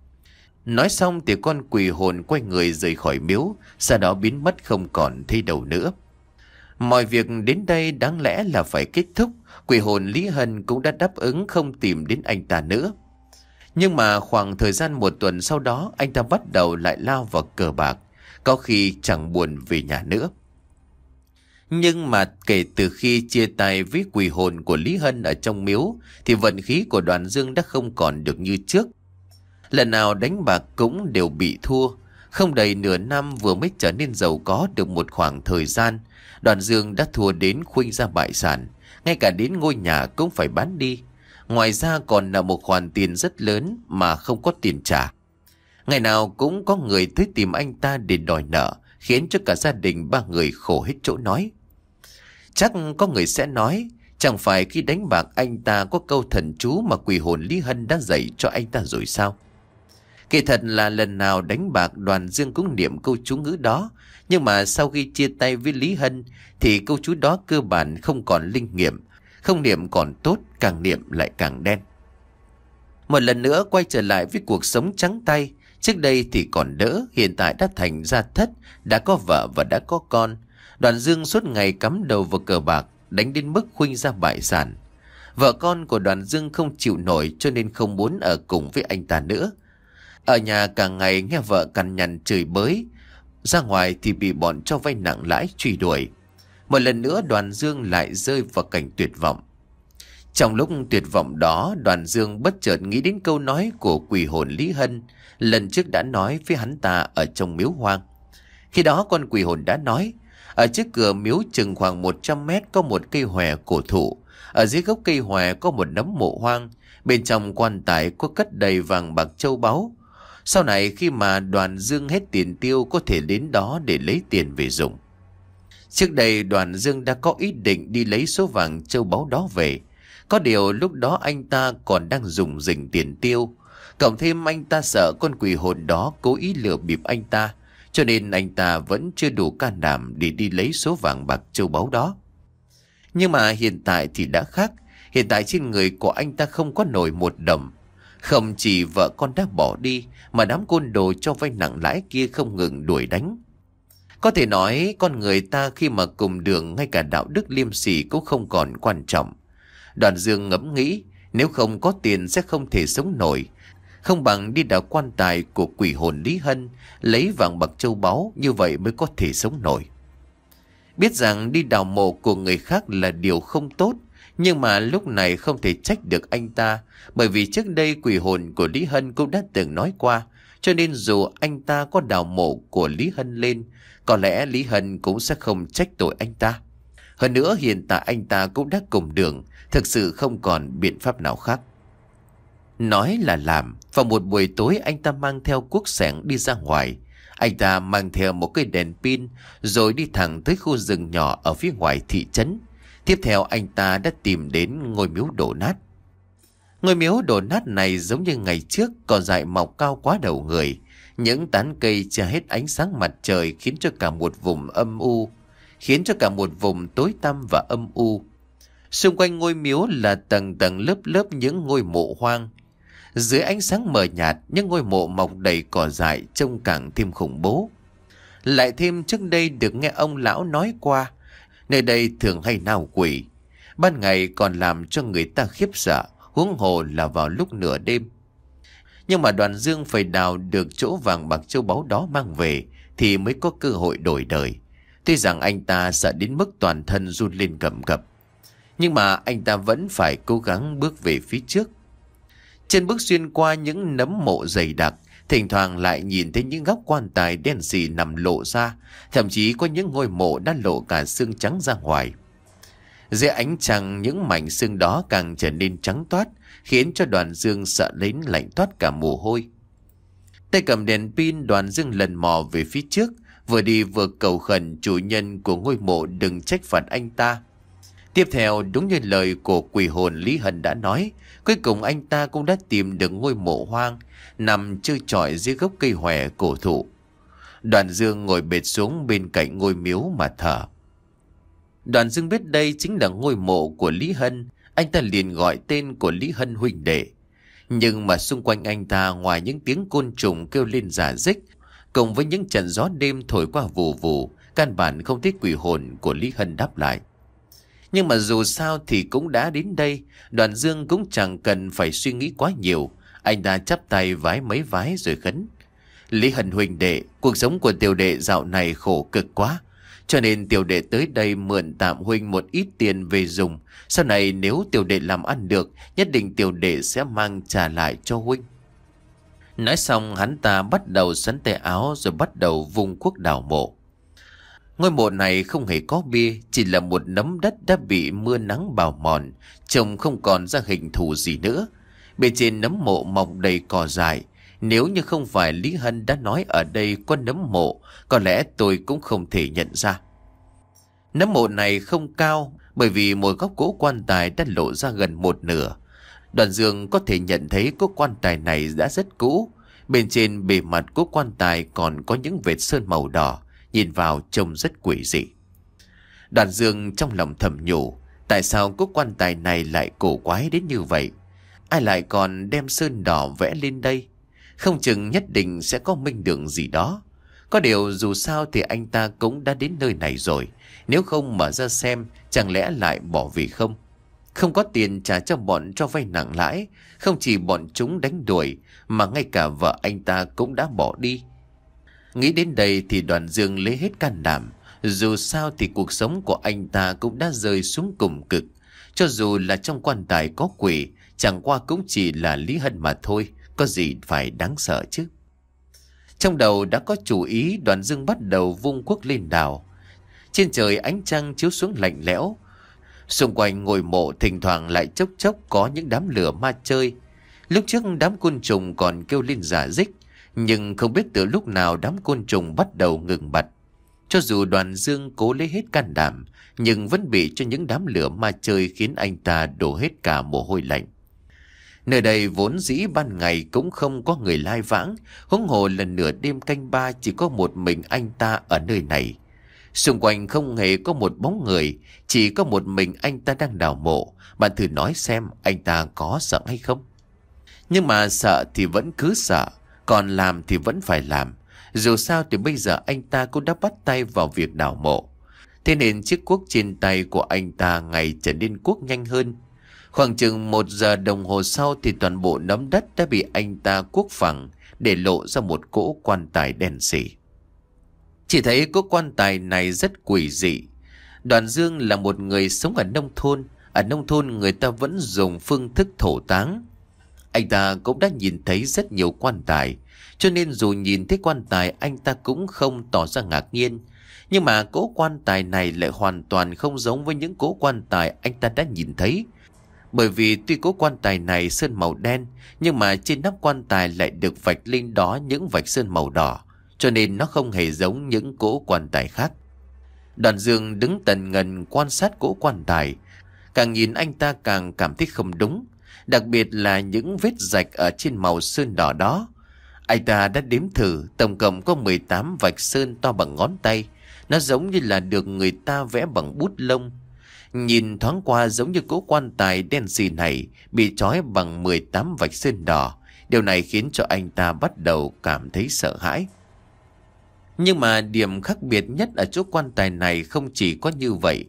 Nói xong thì con quỷ hồn quay người rời khỏi miếu, sau đó biến mất không còn thấy đâu nữa. Mọi việc đến đây đáng lẽ là phải kết thúc. Quỷ hồn Lý Hân cũng đã đáp ứng không tìm đến anh ta nữa. Nhưng mà khoảng thời gian một tuần sau đó, anh ta bắt đầu lại lao vào cờ bạc, có khi chẳng buồn về nhà nữa. Nhưng mà kể từ khi chia tay với quỷ hồn của Lý Hân ở trong miếu thì vận khí của Đoàn Dương đã không còn được như trước. Lần nào đánh bạc cũng đều bị thua. Không đầy nửa năm vừa mới trở nên giàu có được một khoảng thời gian, Đoàn Dương đã thua đến khuynh ra bại sản, ngay cả đến ngôi nhà cũng phải bán đi. Ngoài ra còn là một khoản tiền rất lớn mà không có tiền trả. Ngày nào cũng có người tới tìm anh ta để đòi nợ, khiến cho cả gia đình ba người khổ hết chỗ nói. Chắc có người sẽ nói, chẳng phải khi đánh bạc anh ta có câu thần chú mà quỷ hồn Lý Hân đã dạy cho anh ta rồi sao? Kỳ thật là lần nào đánh bạc Đoàn Dương cũng niệm câu chú ngữ đó. Nhưng mà sau khi chia tay với Lý Hân thì câu chú đó cơ bản không còn linh nghiệm. Không niệm còn tốt, càng niệm lại càng đen. Một lần nữa quay trở lại với cuộc sống trắng tay. Trước đây thì còn đỡ, hiện tại đã thành gia thất, đã có vợ và đã có con. Đoàn Dương suốt ngày cắm đầu vào cờ bạc, đánh đến mức khuynh ra bại sản. Vợ con của Đoàn Dương không chịu nổi cho nên không muốn ở cùng với anh ta nữa. Ở nhà cả ngày nghe vợ cằn nhằn chửi bới, ra ngoài thì bị bọn cho vay nặng lãi truy đuổi. Một lần nữa Đoàn Dương lại rơi vào cảnh tuyệt vọng. Trong lúc tuyệt vọng đó, Đoàn Dương bất chợt nghĩ đến câu nói của quỷ hồn Lý Hân lần trước đã nói với hắn ta ở trong miếu hoang. Khi đó con quỷ hồn đã nói, ở trước cửa miếu chừng khoảng một trăm mét có một cây hòe cổ thụ. Ở dưới gốc cây hòe có một nấm mộ hoang. Bên trong quan tài có cất đầy vàng bạc châu báu. Sau này khi mà Đoàn Dương hết tiền tiêu có thể đến đó để lấy tiền về dùng. Trước đây Đoàn Dương đã có ý định đi lấy số vàng châu báu đó về. Có điều lúc đó anh ta còn đang dùng dình tiền tiêu. Cộng thêm anh ta sợ con quỷ hồn đó cố ý lừa bịp anh ta. Cho nên anh ta vẫn chưa đủ can đảm để đi lấy số vàng bạc châu báu đó. Nhưng mà hiện tại thì đã khác. Hiện tại trên người của anh ta không có nổi một đồng. Không chỉ vợ con đã bỏ đi, mà đám côn đồ cho vay nặng lãi kia không ngừng đuổi đánh. Có thể nói con người ta khi mà cùng đường, ngay cả đạo đức liêm sỉ cũng không còn quan trọng. Đoàn Dương ngẫm nghĩ, nếu không có tiền sẽ không thể sống nổi. Không bằng đi đào quan tài của quỷ hồn Lý Hân, lấy vàng bạc châu báu, như vậy mới có thể sống nổi. Biết rằng đi đào mộ của người khác là điều không tốt, nhưng mà lúc này không thể trách được anh ta, bởi vì trước đây quỷ hồn của Lý Hân cũng đã từng nói qua, cho nên dù anh ta có đào mộ của Lý Hân lên, có lẽ Lý Hân cũng sẽ không trách tội anh ta. Hơn nữa hiện tại anh ta cũng đã cùng đường, thực sự không còn biện pháp nào khác. Nói là làm, vào một buổi tối anh ta mang theo cuốc xẻng đi ra ngoài. Anh ta mang theo một cây đèn pin rồi đi thẳng tới khu rừng nhỏ ở phía ngoài thị trấn. Tiếp theo anh ta đã tìm đến ngôi miếu đổ nát. Ngôi miếu đổ nát này giống như ngày trước, cỏ dại mọc cao quá đầu người. Những tán cây che hết ánh sáng mặt trời khiến cho cả một vùng âm u, khiến cho cả một vùng tối tăm và âm u. Xung quanh ngôi miếu là tầng tầng lớp lớp những ngôi mộ hoang. Dưới ánh sáng mờ nhạt, những ngôi mộ mọc đầy cỏ dại trông càng thêm khủng bố. Lại thêm trước đây được nghe ông lão nói qua, nơi đây thường hay nao quỷ. Ban ngày còn làm cho người ta khiếp sợ, huống hồ là vào lúc nửa đêm. Nhưng mà Đoàn Dương phải đào được chỗ vàng bạc châu báu đó mang về thì mới có cơ hội đổi đời. Tuy rằng anh ta sợ đến mức toàn thân run lên cầm cập, nhưng mà anh ta vẫn phải cố gắng bước về phía trước. Chân bước xuyên qua những nấm mộ dày đặc, thỉnh thoảng lại nhìn thấy những góc quan tài đen sì nằm lộ ra, thậm chí có những ngôi mộ đã lộ cả xương trắng ra ngoài. Dưới ánh trăng, những mảnh xương đó càng trở nên trắng toát, khiến cho Đoàn Dương sợ đến lạnh toát cả mồ hôi. Tay cầm đèn pin, Đoàn Dương lần mò về phía trước, vừa đi vừa cầu khẩn chủ nhân của ngôi mộ đừng trách phạt anh ta. Tiếp theo, đúng như lời của quỷ hồn Lý Hân đã nói, cuối cùng anh ta cũng đã tìm được ngôi mộ hoang nằm trơ trọi dưới gốc cây hòe cổ thụ. Đoàn Dương ngồi bệt xuống bên cạnh ngôi miếu mà thở. Đoàn Dương biết đây chính là ngôi mộ của Lý Hân, anh ta liền gọi tên của Lý Hân huynh đệ. Nhưng mà xung quanh anh ta, ngoài những tiếng côn trùng kêu lên rả rích, cùng với những trận gió đêm thổi qua vù vù, căn bản không thấy quỷ hồn của Lý Hân đáp lại. Nhưng mà dù sao thì cũng đã đến đây, Đoàn Dương cũng chẳng cần phải suy nghĩ quá nhiều. Anh ta chắp tay vái mấy vái rồi khấn: Lý Hân huynh đệ, cuộc sống của tiểu đệ dạo này khổ cực quá, cho nên tiểu đệ tới đây mượn tạm huynh một ít tiền về dùng. Sau này nếu tiểu đệ làm ăn được, nhất định tiểu đệ sẽ mang trả lại cho huynh. Nói xong hắn ta bắt đầu sắn tay áo rồi bắt đầu vung cuốc đào mộ. Ngôi mộ này không hề có bia, chỉ là một nấm đất đã bị mưa nắng bào mòn, trông không còn ra hình thù gì nữa. Bên trên nấm mộ mọc đầy cỏ dại, Nếu như không phải Lý Hân đã nói ở đây có nấm mộ, có lẽ tôi cũng không thể nhận ra. Nấm mộ này không cao, bởi vì một góc cỗ quan tài đã lộ ra gần một nửa. Đoàn Dương có thể nhận thấy cỗ quan tài này đã rất cũ. Bên trên bề mặt cỗ quan tài còn có những vệt sơn màu đỏ, nhìn vào trông rất quỷ dị. Đoàn Dương trong lòng thầm nhủ, tại sao cỗ quan tài này lại cổ quái đến như vậy? Ai lại còn đem sơn đỏ vẽ lên đây? Không chừng nhất định sẽ có minh đường gì đó. Có điều dù sao thì anh ta cũng đã đến nơi này rồi. Nếu không mở ra xem, chẳng lẽ lại bỏ vì không? Không có tiền trả cho bọn cho vay nặng lãi. Không chỉ bọn chúng đánh đuổi, mà ngay cả vợ anh ta cũng đã bỏ đi. Nghĩ đến đây thì Đoàn Dương lấy hết can đảm. Dù sao thì cuộc sống của anh ta cũng đã rơi xuống cùng cực. Cho dù là trong quan tài có quỷ, chẳng qua cũng chỉ là Lý Hân mà thôi. Có gì phải đáng sợ chứ? Trong đầu đã có chủ ý, Đoàn Dương bắt đầu vung cuốc lên đào. Trên trời ánh trăng chiếu xuống lạnh lẽo. Xung quanh ngôi mộ thỉnh thoảng lại chốc chốc có những đám lửa ma chơi. Lúc trước đám côn trùng còn kêu lên rả rích, nhưng không biết từ lúc nào đám côn trùng bắt đầu ngừng bặt. Cho dù Đoàn Dương cố lấy hết can đảm, nhưng vẫn bị cho những đám lửa ma chơi khiến anh ta đổ hết cả mồ hôi lạnh. Nơi đây vốn dĩ ban ngày cũng không có người lai vãng, huống hồ lần nửa đêm canh ba chỉ có một mình anh ta ở nơi này. Xung quanh không hề có một bóng người, chỉ có một mình anh ta đang đào mộ. Bạn thử nói xem anh ta có sợ hay không? Nhưng mà sợ thì vẫn cứ sợ, còn làm thì vẫn phải làm. Dù sao thì bây giờ anh ta cũng đã bắt tay vào việc đào mộ. Thế nên chiếc cuốc trên tay của anh ta ngày trở nên cuốc nhanh hơn. Khoảng chừng một giờ đồng hồ sau thì toàn bộ nấm đất đã bị anh ta cuốc phẳng, để lộ ra một cỗ quan tài đen sì. Chỉ thấy cỗ quan tài này rất quỷ dị. Đoàn Dương là một người sống ở nông thôn. Ở nông thôn người ta vẫn dùng phương thức thổ táng. Anh ta cũng đã nhìn thấy rất nhiều quan tài, cho nên dù nhìn thấy quan tài anh ta cũng không tỏ ra ngạc nhiên. Nhưng mà cỗ quan tài này lại hoàn toàn không giống với những cỗ quan tài anh ta đã nhìn thấy. Bởi vì tuy cỗ quan tài này sơn màu đen, nhưng mà trên nắp quan tài lại được vạch lên đó những vạch sơn màu đỏ, cho nên nó không hề giống những cỗ quan tài khác. Đoàn Dương đứng tần ngần quan sát cỗ quan tài. Càng nhìn anh ta càng cảm thấy không đúng, đặc biệt là những vết rạch ở trên màu sơn đỏ đó. Anh ta đã đếm thử, tổng cộng có mười tám vạch sơn to bằng ngón tay. Nó giống như là được người ta vẽ bằng bút lông. Nhìn thoáng qua giống như cỗ quan tài đen xì này bị trói bằng mười tám vạch sơn đỏ. Điều này khiến cho anh ta bắt đầu cảm thấy sợ hãi. Nhưng mà điểm khác biệt nhất ở chỗ quan tài này không chỉ có như vậy.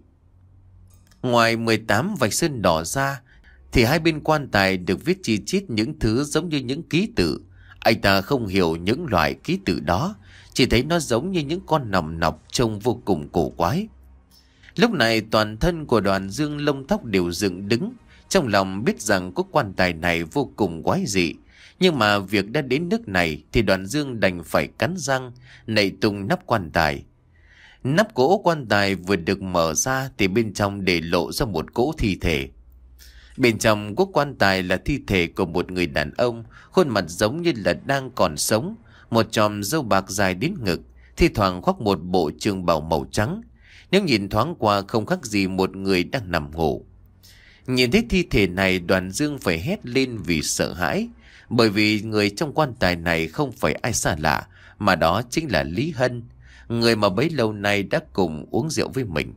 Ngoài mười tám vạch sơn đỏ ra, thì hai bên quan tài được viết chi chít những thứ giống như những ký tự. Anh ta không hiểu những loại ký tự đó, chỉ thấy nó giống như những con nòng nọc trông vô cùng cổ quái. Lúc này toàn thân của Đoàn Dương lông tóc đều dựng đứng, trong lòng biết rằng có quan tài này vô cùng quái dị. Nhưng mà việc đã đến nước này thì Đoàn Dương đành phải cắn răng, nảy tung nắp quan tài. Nắp cỗ quan tài vừa được mở ra thì bên trong để lộ ra một cỗ thi thể. Bên trong cỗ quan tài là thi thể của một người đàn ông, khuôn mặt giống như là đang còn sống, một chòm râu bạc dài đến ngực, thi thoảng khoác một bộ trường bào màu trắng. Nếu nhìn thoáng qua không khác gì một người đang nằm ngủ. Nhìn thấy thi thể này, Đoàn Dương phải hét lên vì sợ hãi, bởi vì người trong quan tài này không phải ai xa lạ, mà đó chính là Lý Hân, người mà bấy lâu nay đã cùng uống rượu với mình.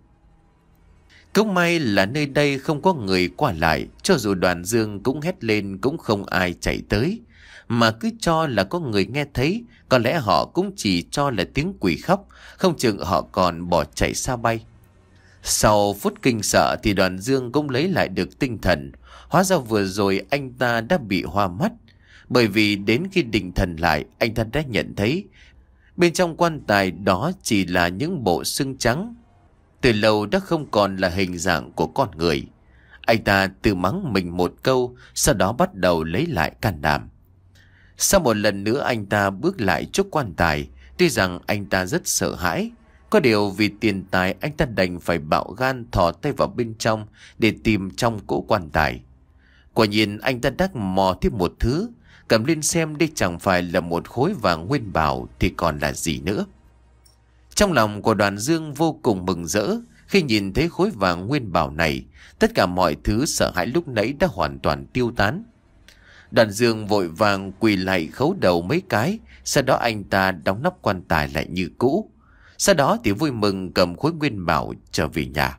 Cũng may là nơi đây không có người qua lại, cho dù Đoàn Dương cũng hét lên cũng không ai chạy tới, mà cứ cho là có người nghe thấy, có lẽ họ cũng chỉ cho là tiếng quỷ khóc, không chừng họ còn bỏ chạy xa bay. Sau phút kinh sợ thì Đoàn Dương cũng lấy lại được tinh thần. Hóa ra vừa rồi anh ta đã bị hoa mắt, bởi vì đến khi định thần lại, anh ta đã nhận thấy bên trong quan tài đó chỉ là những bộ xương trắng, từ lâu đã không còn là hình dạng của con người. Anh ta tự mắng mình một câu, sau đó bắt đầu lấy lại can đảm. Sau một lần nữa anh ta bước lại trước quan tài. Tuy rằng anh ta rất sợ hãi, có điều vì tiền tài anh ta đành phải bạo gan thò tay vào bên trong để tìm trong cỗ quan tài. Quả nhiên anh ta đắc mò thêm một thứ. cầm lên xem đây chẳng phải là một khối vàng nguyên bảo thì còn là gì nữa. Trong lòng của Đoàn Dương vô cùng mừng rỡ khi nhìn thấy khối vàng nguyên bảo này. Tất cả mọi thứ sợ hãi lúc nãy đã hoàn toàn tiêu tán. Đoàn Dương vội vàng quỳ lại khấu đầu mấy cái, sau đó anh ta đóng nắp quan tài lại như cũ. Sau đó thì vui mừng cầm khối nguyên bảo trở về nhà.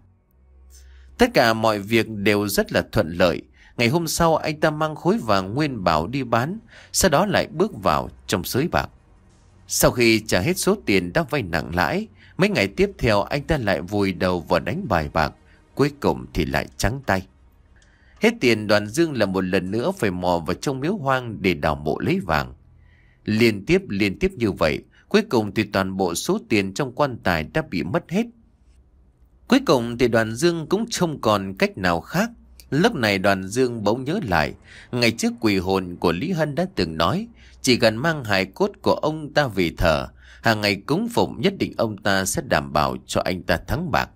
Tất cả mọi việc đều rất là thuận lợi. Ngày hôm sau anh ta mang khối vàng nguyên bảo đi bán, sau đó lại bước vào trong sới bạc. Sau khi trả hết số tiền đã vay nặng lãi, mấy ngày tiếp theo anh ta lại vùi đầu vào đánh bài bạc, cuối cùng thì lại trắng tay. Hết tiền, Đoàn Dương là một lần nữa phải mò vào trong miếu hoang để đào mộ lấy vàng. Liên tiếp liên tiếp như vậy, cuối cùng thì toàn bộ số tiền trong quan tài đã bị mất hết. Cuối cùng thì Đoàn Dương cũng không còn cách nào khác. Lúc này Đoàn Dương bỗng nhớ lại, ngày trước quỷ hồn của Lý Hân đã từng nói, chỉ cần mang hài cốt của ông ta về thờ, hàng ngày cúng phụng, nhất định ông ta sẽ đảm bảo cho anh ta thắng bạc.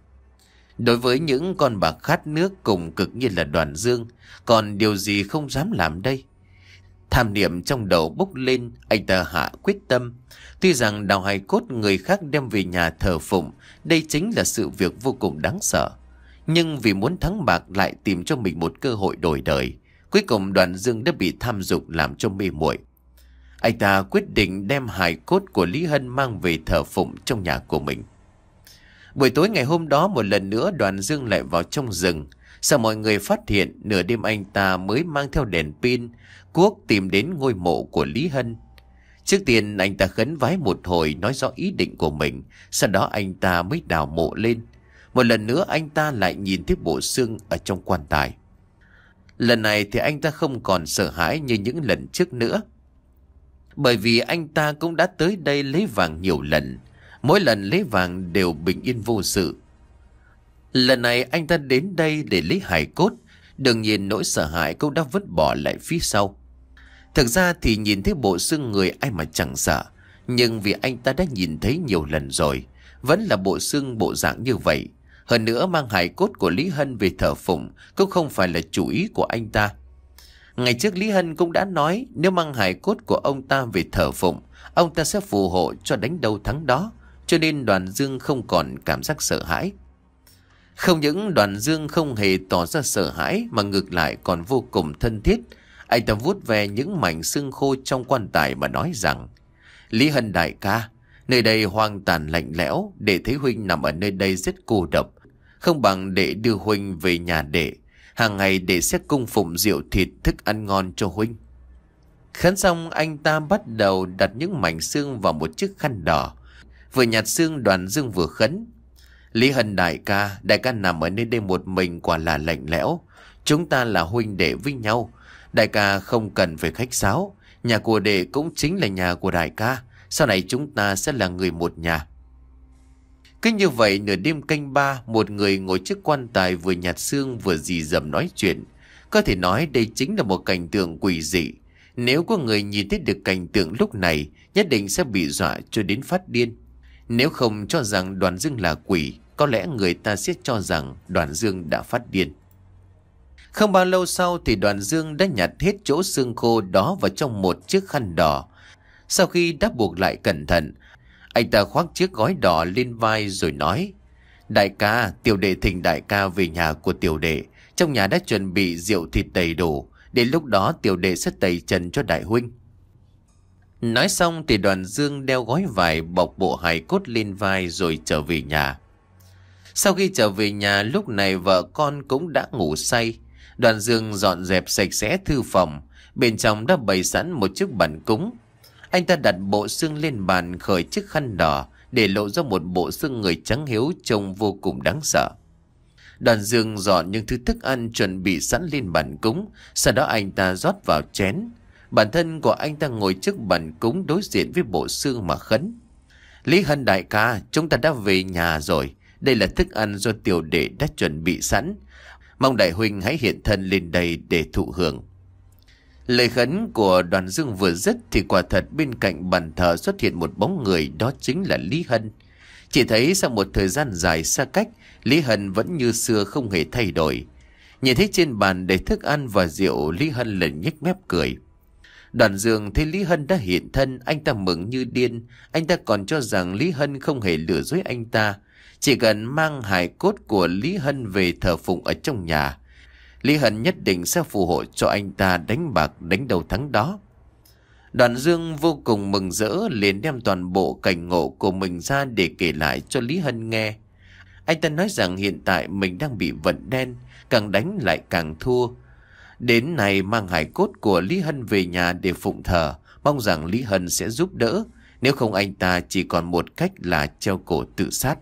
Đối với những con bạc khát nước cùng cực như là Đoàn Dương, còn điều gì không dám làm đây? Tham niệm trong đầu bốc lên, anh ta hạ quyết tâm. Tuy rằng đào hài cốt người khác đem về nhà thờ phụng, đây chính là sự việc vô cùng đáng sợ. Nhưng vì muốn thắng bạc lại tìm cho mình một cơ hội đổi đời, cuối cùng Đoàn Dương đã bị tham dục làm cho mê muội. Anh ta quyết định đem hài cốt của Lý Hân mang về thờ phụng trong nhà của mình. Buổi tối ngày hôm đó một lần nữa Đoàn Dương lại vào trong rừng. Sau mọi người phát hiện, nửa đêm anh ta mới mang theo đèn pin, cuốc tìm đến ngôi mộ của Lý Hân. Trước tiên anh ta khấn vái một hồi nói rõ ý định của mình, sau đó anh ta mới đào mộ lên. Một lần nữa anh ta lại nhìn thấy bộ xương ở trong quan tài. Lần này thì anh ta không còn sợ hãi như những lần trước nữa. Bởi vì anh ta cũng đã tới đây lấy vàng nhiều lần. Mỗi lần lấy vàng đều bình yên vô sự. Lần này anh ta đến đây để lấy hài cốt. Đương nhiên nỗi sợ hãi cũng đã vứt bỏ lại phía sau. Thực ra thì nhìn thấy bộ xương người ai mà chẳng sợ. Nhưng vì anh ta đã nhìn thấy nhiều lần rồi, vẫn là bộ xương bộ dạng như vậy. Hơn nữa mang hài cốt của Lý Hân về thờ phụng cũng không phải là chủ ý của anh ta. Ngày trước Lý Hân cũng đã nói, nếu mang hài cốt của ông ta về thờ phụng, ông ta sẽ phù hộ cho đánh đâu thắng đó. Cho nên Đoàn Dương không còn cảm giác sợ hãi. Không những Đoàn Dương không hề tỏ ra sợ hãi, mà ngược lại còn vô cùng thân thiết. Anh ta vuốt về những mảnh xương khô trong quan tài mà nói rằng: Lý Hân đại ca, nơi đây hoang tàn lạnh lẽo, để thấy huynh nằm ở nơi đây rất cô độc. Không bằng để đưa huynh về nhà đệ, hàng ngày để sẽ cung phụng rượu thịt thức ăn ngon cho huynh. Khấn xong anh ta bắt đầu đặt những mảnh xương vào một chiếc khăn đỏ. Vừa nhặt xương Đoàn Dương vừa khấn: Lý Hân đại ca, đại ca nằm ở nơi đây một mình quả là lạnh lẽo. Chúng ta là huynh đệ với nhau, đại ca không cần phải khách sáo. Nhà của đệ cũng chính là nhà của đại ca, sau này chúng ta sẽ là người một nhà. Cứ như vậy nửa đêm canh ba, một người ngồi trước quan tài vừa nhặt xương vừa rì rầm nói chuyện. Có thể nói đây chính là một cảnh tượng quỷ dị. Nếu có người nhìn thấy được cảnh tượng lúc này, nhất định sẽ bị dọa cho đến phát điên. Nếu không cho rằng Đoàn Dương là quỷ, có lẽ người ta sẽ cho rằng Đoàn Dương đã phát điên. Không bao lâu sau thì Đoàn Dương đã nhặt hết chỗ xương khô đó vào trong một chiếc khăn đỏ. Sau khi đã buộc lại cẩn thận, anh ta khoác chiếc gói đỏ lên vai rồi nói: Đại ca, tiểu đệ thỉnh đại ca về nhà của tiểu đệ. Trong nhà đã chuẩn bị rượu thịt đầy đủ, đến lúc đó tiểu đệ sẽ tẩy trần cho đại huynh. Nói xong thì Đoàn Dương đeo gói vải bọc bộ hài cốt lên vai rồi trở về nhà. Sau khi trở về nhà, lúc này vợ con cũng đã ngủ say. Đoàn Dương dọn dẹp sạch sẽ thư phòng. Bên trong đã bày sẵn một chiếc bàn cúng. Anh ta đặt bộ xương lên bàn, khởi chiếc khăn đỏ để lộ ra một bộ xương người trắng hiếu trông vô cùng đáng sợ. Đoàn Dương dọn những thứ thức ăn chuẩn bị sẵn lên bàn cúng. Sau đó anh ta rót vào chén. Bản thân của anh ta ngồi trước bàn cúng đối diện với bộ xương mà khấn: Lý Hân đại ca, chúng ta đã về nhà rồi. Đây là thức ăn do tiểu đệ đã chuẩn bị sẵn. Mong đại huynh hãy hiện thân lên đây để thụ hưởng. Lời khấn của Đoàn Dương vừa dứt thì quả thật bên cạnh bàn thờ xuất hiện một bóng người, đó chính là Lý Hân. Chỉ thấy sau một thời gian dài xa cách, Lý Hân vẫn như xưa không hề thay đổi. Nhìn thấy trên bàn đầy thức ăn và rượu, Lý Hân lần nhếch mép cười. Đoàn Dương thấy Lý Hân đã hiện thân, anh ta mừng như điên. Anh ta còn cho rằng Lý Hân không hề lừa dối anh ta. Chỉ cần mang hài cốt của Lý Hân về thờ phụng ở trong nhà, Lý Hân nhất định sẽ phù hộ cho anh ta đánh bạc đánh đầu thắng đó. Đoàn Dương vô cùng mừng rỡ, liền đem toàn bộ cảnh ngộ của mình ra để kể lại cho Lý Hân nghe. Anh ta nói rằng hiện tại mình đang bị vận đen, càng đánh lại càng thua. Đến này mang hài cốt của Lý Hân về nhà để phụng thờ, mong rằng Lý Hân sẽ giúp đỡ, nếu không anh ta chỉ còn một cách là treo cổ tự sát.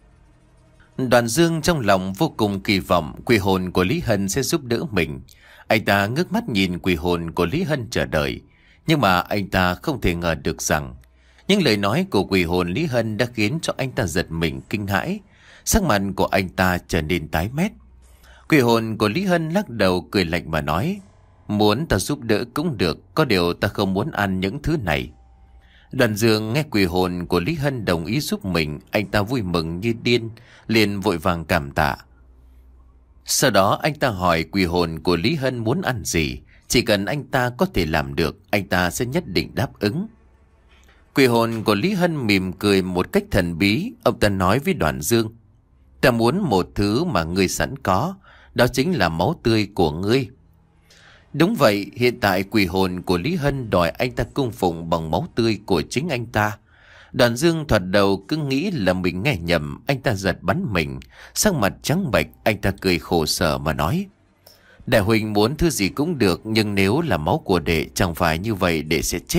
Đoàn Dương trong lòng vô cùng kỳ vọng quỷ hồn của Lý Hân sẽ giúp đỡ mình. Anh ta ngước mắt nhìn quỷ hồn của Lý Hân chờ đợi. Nhưng mà anh ta không thể ngờ được rằng những lời nói của quỷ hồn Lý Hân đã khiến cho anh ta giật mình kinh hãi. Sắc mặt của anh ta trở nên tái mét. Quỷ hồn của Lý Hân lắc đầu cười lạnh mà nói: muốn ta giúp đỡ cũng được, có điều ta không muốn ăn những thứ này. Đoàn Dương nghe quỷ hồn của Lý Hân đồng ý giúp mình, anh ta vui mừng như điên, liền vội vàng cảm tạ. Sau đó anh ta hỏi quỷ hồn của Lý Hân muốn ăn gì, chỉ cần anh ta có thể làm được, anh ta sẽ nhất định đáp ứng. Quỷ hồn của Lý Hân mỉm cười một cách thần bí, ông ta nói với Đoàn Dương: ta muốn một thứ mà ngươi sẵn có, đó chính là máu tươi của ngươi. Đúng vậy, hiện tại quỷ hồn của Lý Hân đòi anh ta cung phụng bằng máu tươi của chính anh ta. Đoàn Dương thoạt đầu cứ nghĩ là mình nghe nhầm, anh ta giật bắn mình, sắc mặt trắng bệch, anh ta cười khổ sở mà nói: đại huynh muốn thứ gì cũng được, nhưng nếu là máu của đệ chẳng phải như vậy đệ sẽ chết.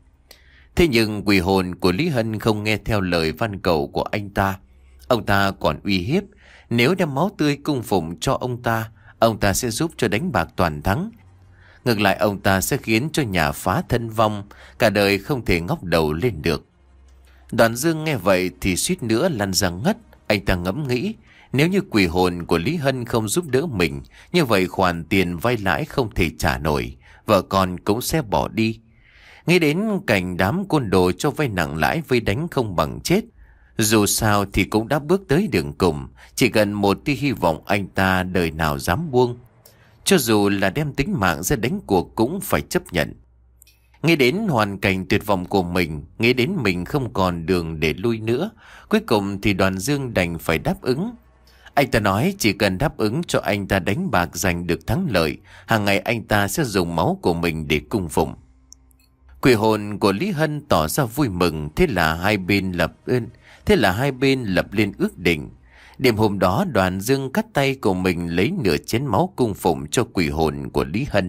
Thế nhưng quỷ hồn của Lý Hân không nghe theo lời van cầu của anh ta. Ông ta còn uy hiếp, nếu đem máu tươi cung phụng cho ông ta, ông ta sẽ giúp cho đánh bạc toàn thắng. Ngược lại ông ta sẽ khiến cho nhà phá thân vong, cả đời không thể ngóc đầu lên được. Đoàn Dương nghe vậy thì suýt nữa lăn ra ngất. Anh ta ngẫm nghĩ, nếu như quỷ hồn của Lý Hân không giúp đỡ mình, như vậy khoản tiền vay lãi không thể trả nổi, vợ con cũng sẽ bỏ đi. Nghĩ đến cảnh đám côn đồ cho vay nặng lãi vây đánh không bằng chết, dù sao thì cũng đã bước tới đường cùng, chỉ cần một tia hy vọng anh ta đời nào dám buông. Cho dù là đem tính mạng ra đánh cuộc cũng phải chấp nhận. Nghĩ đến hoàn cảnh tuyệt vọng của mình, nghĩ đến mình không còn đường để lui nữa, cuối cùng thì Đoàn Dương đành phải đáp ứng. Anh ta nói chỉ cần đáp ứng cho anh ta đánh bạc giành được thắng lợi, hàng ngày anh ta sẽ dùng máu của mình để cung phụng. Quỷ hồn của Lý Hân tỏ ra vui mừng, thế là hai bên lập lên, thế là hai bên lập lên ước định. Đêm hôm đó Đoàn Dương cắt tay của mình lấy nửa chén máu cung phụng cho quỷ hồn của Lý Hân.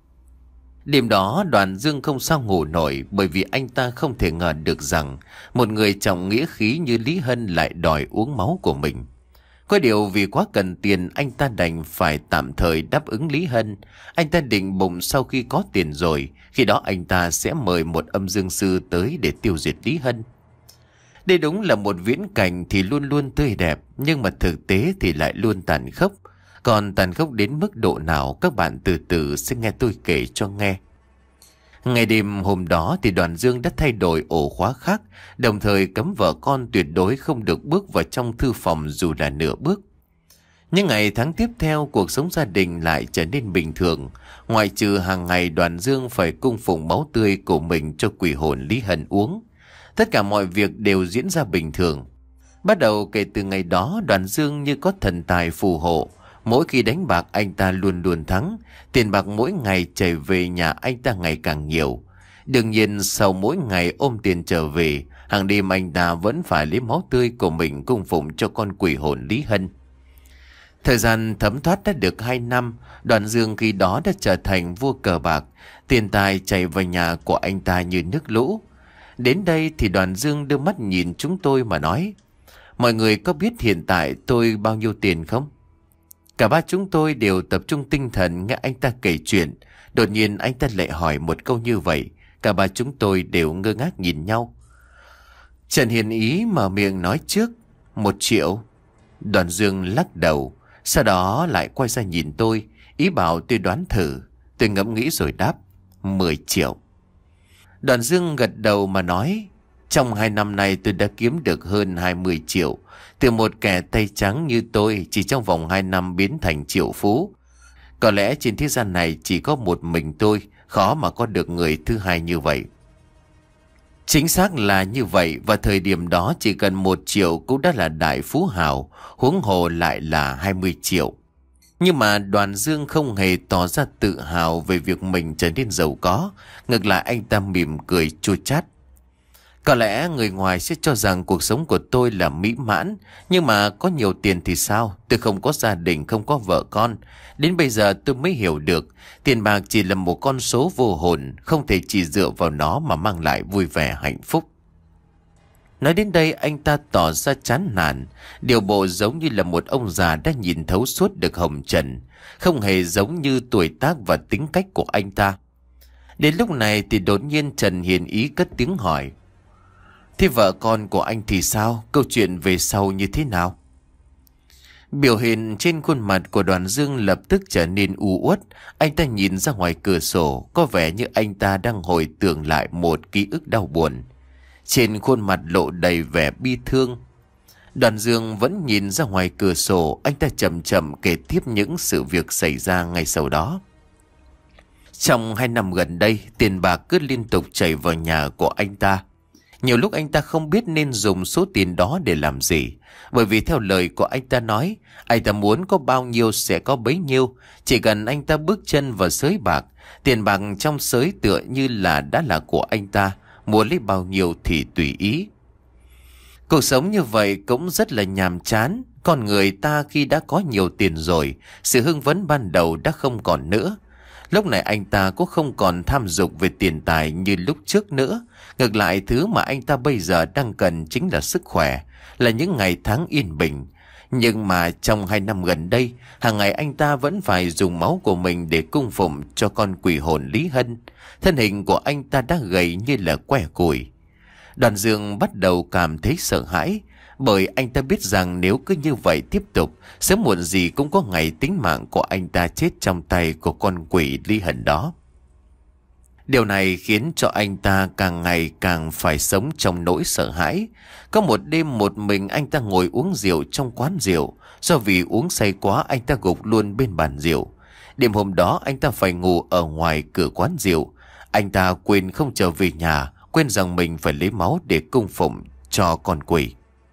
Đêm đó Đoàn Dương không sao ngủ nổi, bởi vì anh ta không thể ngờ được rằng một người trọng nghĩa khí như Lý Hân lại đòi uống máu của mình. Có điều vì quá cần tiền, anh ta đành phải tạm thời đáp ứng Lý Hân. Anh ta định bụng sau khi có tiền rồi, khi đó anh ta sẽ mời một âm dương sư tới để tiêu diệt Lý Hân. Đây đúng là một viễn cảnh thì luôn luôn tươi đẹp, nhưng mà thực tế thì lại luôn tàn khốc. Còn tàn khốc đến mức độ nào các bạn từ từ sẽ nghe tôi kể cho nghe. Ngày đêm hôm đó thì Đoàn Dương đã thay đổi ổ khóa khác, đồng thời cấm vợ con tuyệt đối không được bước vào trong thư phòng dù là nửa bước. Những ngày tháng tiếp theo, cuộc sống gia đình lại trở nên bình thường, ngoại trừ hàng ngày Đoàn Dương phải cung phụng máu tươi của mình cho quỷ hồn Lý Hân uống. Tất cả mọi việc đều diễn ra bình thường. Bắt đầu kể từ ngày đó, Đoàn Dương như có thần tài phù hộ. Mỗi khi đánh bạc anh ta luôn luôn thắng, tiền bạc mỗi ngày chảy về nhà anh ta ngày càng nhiều. Đương nhiên sau mỗi ngày ôm tiền trở về, hàng đêm anh ta vẫn phải lấy máu tươi của mình cung phụng cho con quỷ hồn Lý Hân. Thời gian thấm thoát đã được hai năm, Đoàn Dương khi đó đã trở thành vua cờ bạc, tiền tài chảy vào nhà của anh ta như nước lũ. Đến đây thì Đoàn Dương đưa mắt nhìn chúng tôi mà nói: mọi người có biết hiện tại tôi bao nhiêu tiền không? Cả ba chúng tôi đều tập trung tinh thần nghe anh ta kể chuyện. Đột nhiên anh ta lại hỏi một câu như vậy. Cả ba chúng tôi đều ngơ ngác nhìn nhau. Trần Hiền Ý mở miệng nói trước: một triệu. Đoàn Dương lắc đầu, sau đó lại quay ra nhìn tôi, ý bảo tôi đoán thử. Tôi ngẫm nghĩ rồi đáp: mười triệu. Đoàn Dương gật đầu mà nói: trong hai năm nay tôi đã kiếm được hơn hai mươi triệu. Từ một kẻ tay trắng như tôi, chỉ trong vòng hai năm biến thành triệu phú. Có lẽ trên thế gian này chỉ có một mình tôi khó mà có được người thứ hai như vậy. Chính xác là như vậy, và thời điểm đó chỉ cần một triệu cũng đã là đại phú hào, huống hồ lại là hai mươi triệu. Nhưng mà Đoàn Dương không hề tỏ ra tự hào về việc mình trở nên giàu có. Ngược lại anh ta mỉm cười chua chát. Có lẽ người ngoài sẽ cho rằng cuộc sống của tôi là mỹ mãn, nhưng mà có nhiều tiền thì sao? Tôi không có gia đình, không có vợ con. Đến bây giờ tôi mới hiểu được, tiền bạc chỉ là một con số vô hồn, không thể chỉ dựa vào nó mà mang lại vui vẻ hạnh phúc. Nói đến đây anh ta tỏ ra chán nản, điều bộ giống như là một ông già đã nhìn thấu suốt được hồng trần, không hề giống như tuổi tác và tính cách của anh ta. Đến lúc này thì đột nhiên Trần Hiền Ý cất tiếng hỏi: Thế vợ con của anh thì sao? Câu chuyện về sau như thế nào? Biểu hiện trên khuôn mặt của Đoàn Dương lập tức trở nên u uất. Anh ta nhìn ra ngoài cửa sổ, có vẻ như anh ta đang hồi tưởng lại một ký ức đau buồn. Trên khuôn mặt lộ đầy vẻ bi thương. Đoàn Dương vẫn nhìn ra ngoài cửa sổ, anh ta chậm chậm kể tiếp những sự việc xảy ra ngay sau đó. Trong hai năm gần đây, tiền bạc cứ liên tục chảy vào nhà của anh ta. Nhiều lúc anh ta không biết nên dùng số tiền đó để làm gì. Bởi vì theo lời của anh ta nói, anh ta muốn có bao nhiêu sẽ có bấy nhiêu. Chỉ cần anh ta bước chân vào sới bạc, tiền bạc trong sới tựa như là đã là của anh ta, muốn lấy bao nhiêu thì tùy ý. Cuộc sống như vậy cũng rất là nhàm chán. Con người ta khi đã có nhiều tiền rồi, sự hưng phấn ban đầu đã không còn nữa. Lúc này anh ta cũng không còn tham dục về tiền tài như lúc trước nữa. Ngược lại, thứ mà anh ta bây giờ đang cần chính là sức khỏe, là những ngày tháng yên bình. Nhưng mà trong hai năm gần đây, hàng ngày anh ta vẫn phải dùng máu của mình để cung phụng cho con quỷ hồn Lý Hân. Thân hình của anh ta đã gầy như là que củi. Đoàn Dương bắt đầu cảm thấy sợ hãi, bởi anh ta biết rằng nếu cứ như vậy tiếp tục, sớm muộn gì cũng có ngày tính mạng của anh ta chết trong tay của con quỷ Lý Hân đó. Điều này khiến cho anh ta càng ngày càng phải sống trong nỗi sợ hãi. Có một đêm một mình anh ta ngồi uống rượu trong quán rượu. Do vì uống say quá anh ta gục luôn bên bàn rượu. Đêm hôm đó anh ta phải ngủ ở ngoài cửa quán rượu. Anh ta quên không trở về nhà, quên rằng mình phải lấy máu để cung phụng cho con quỷ.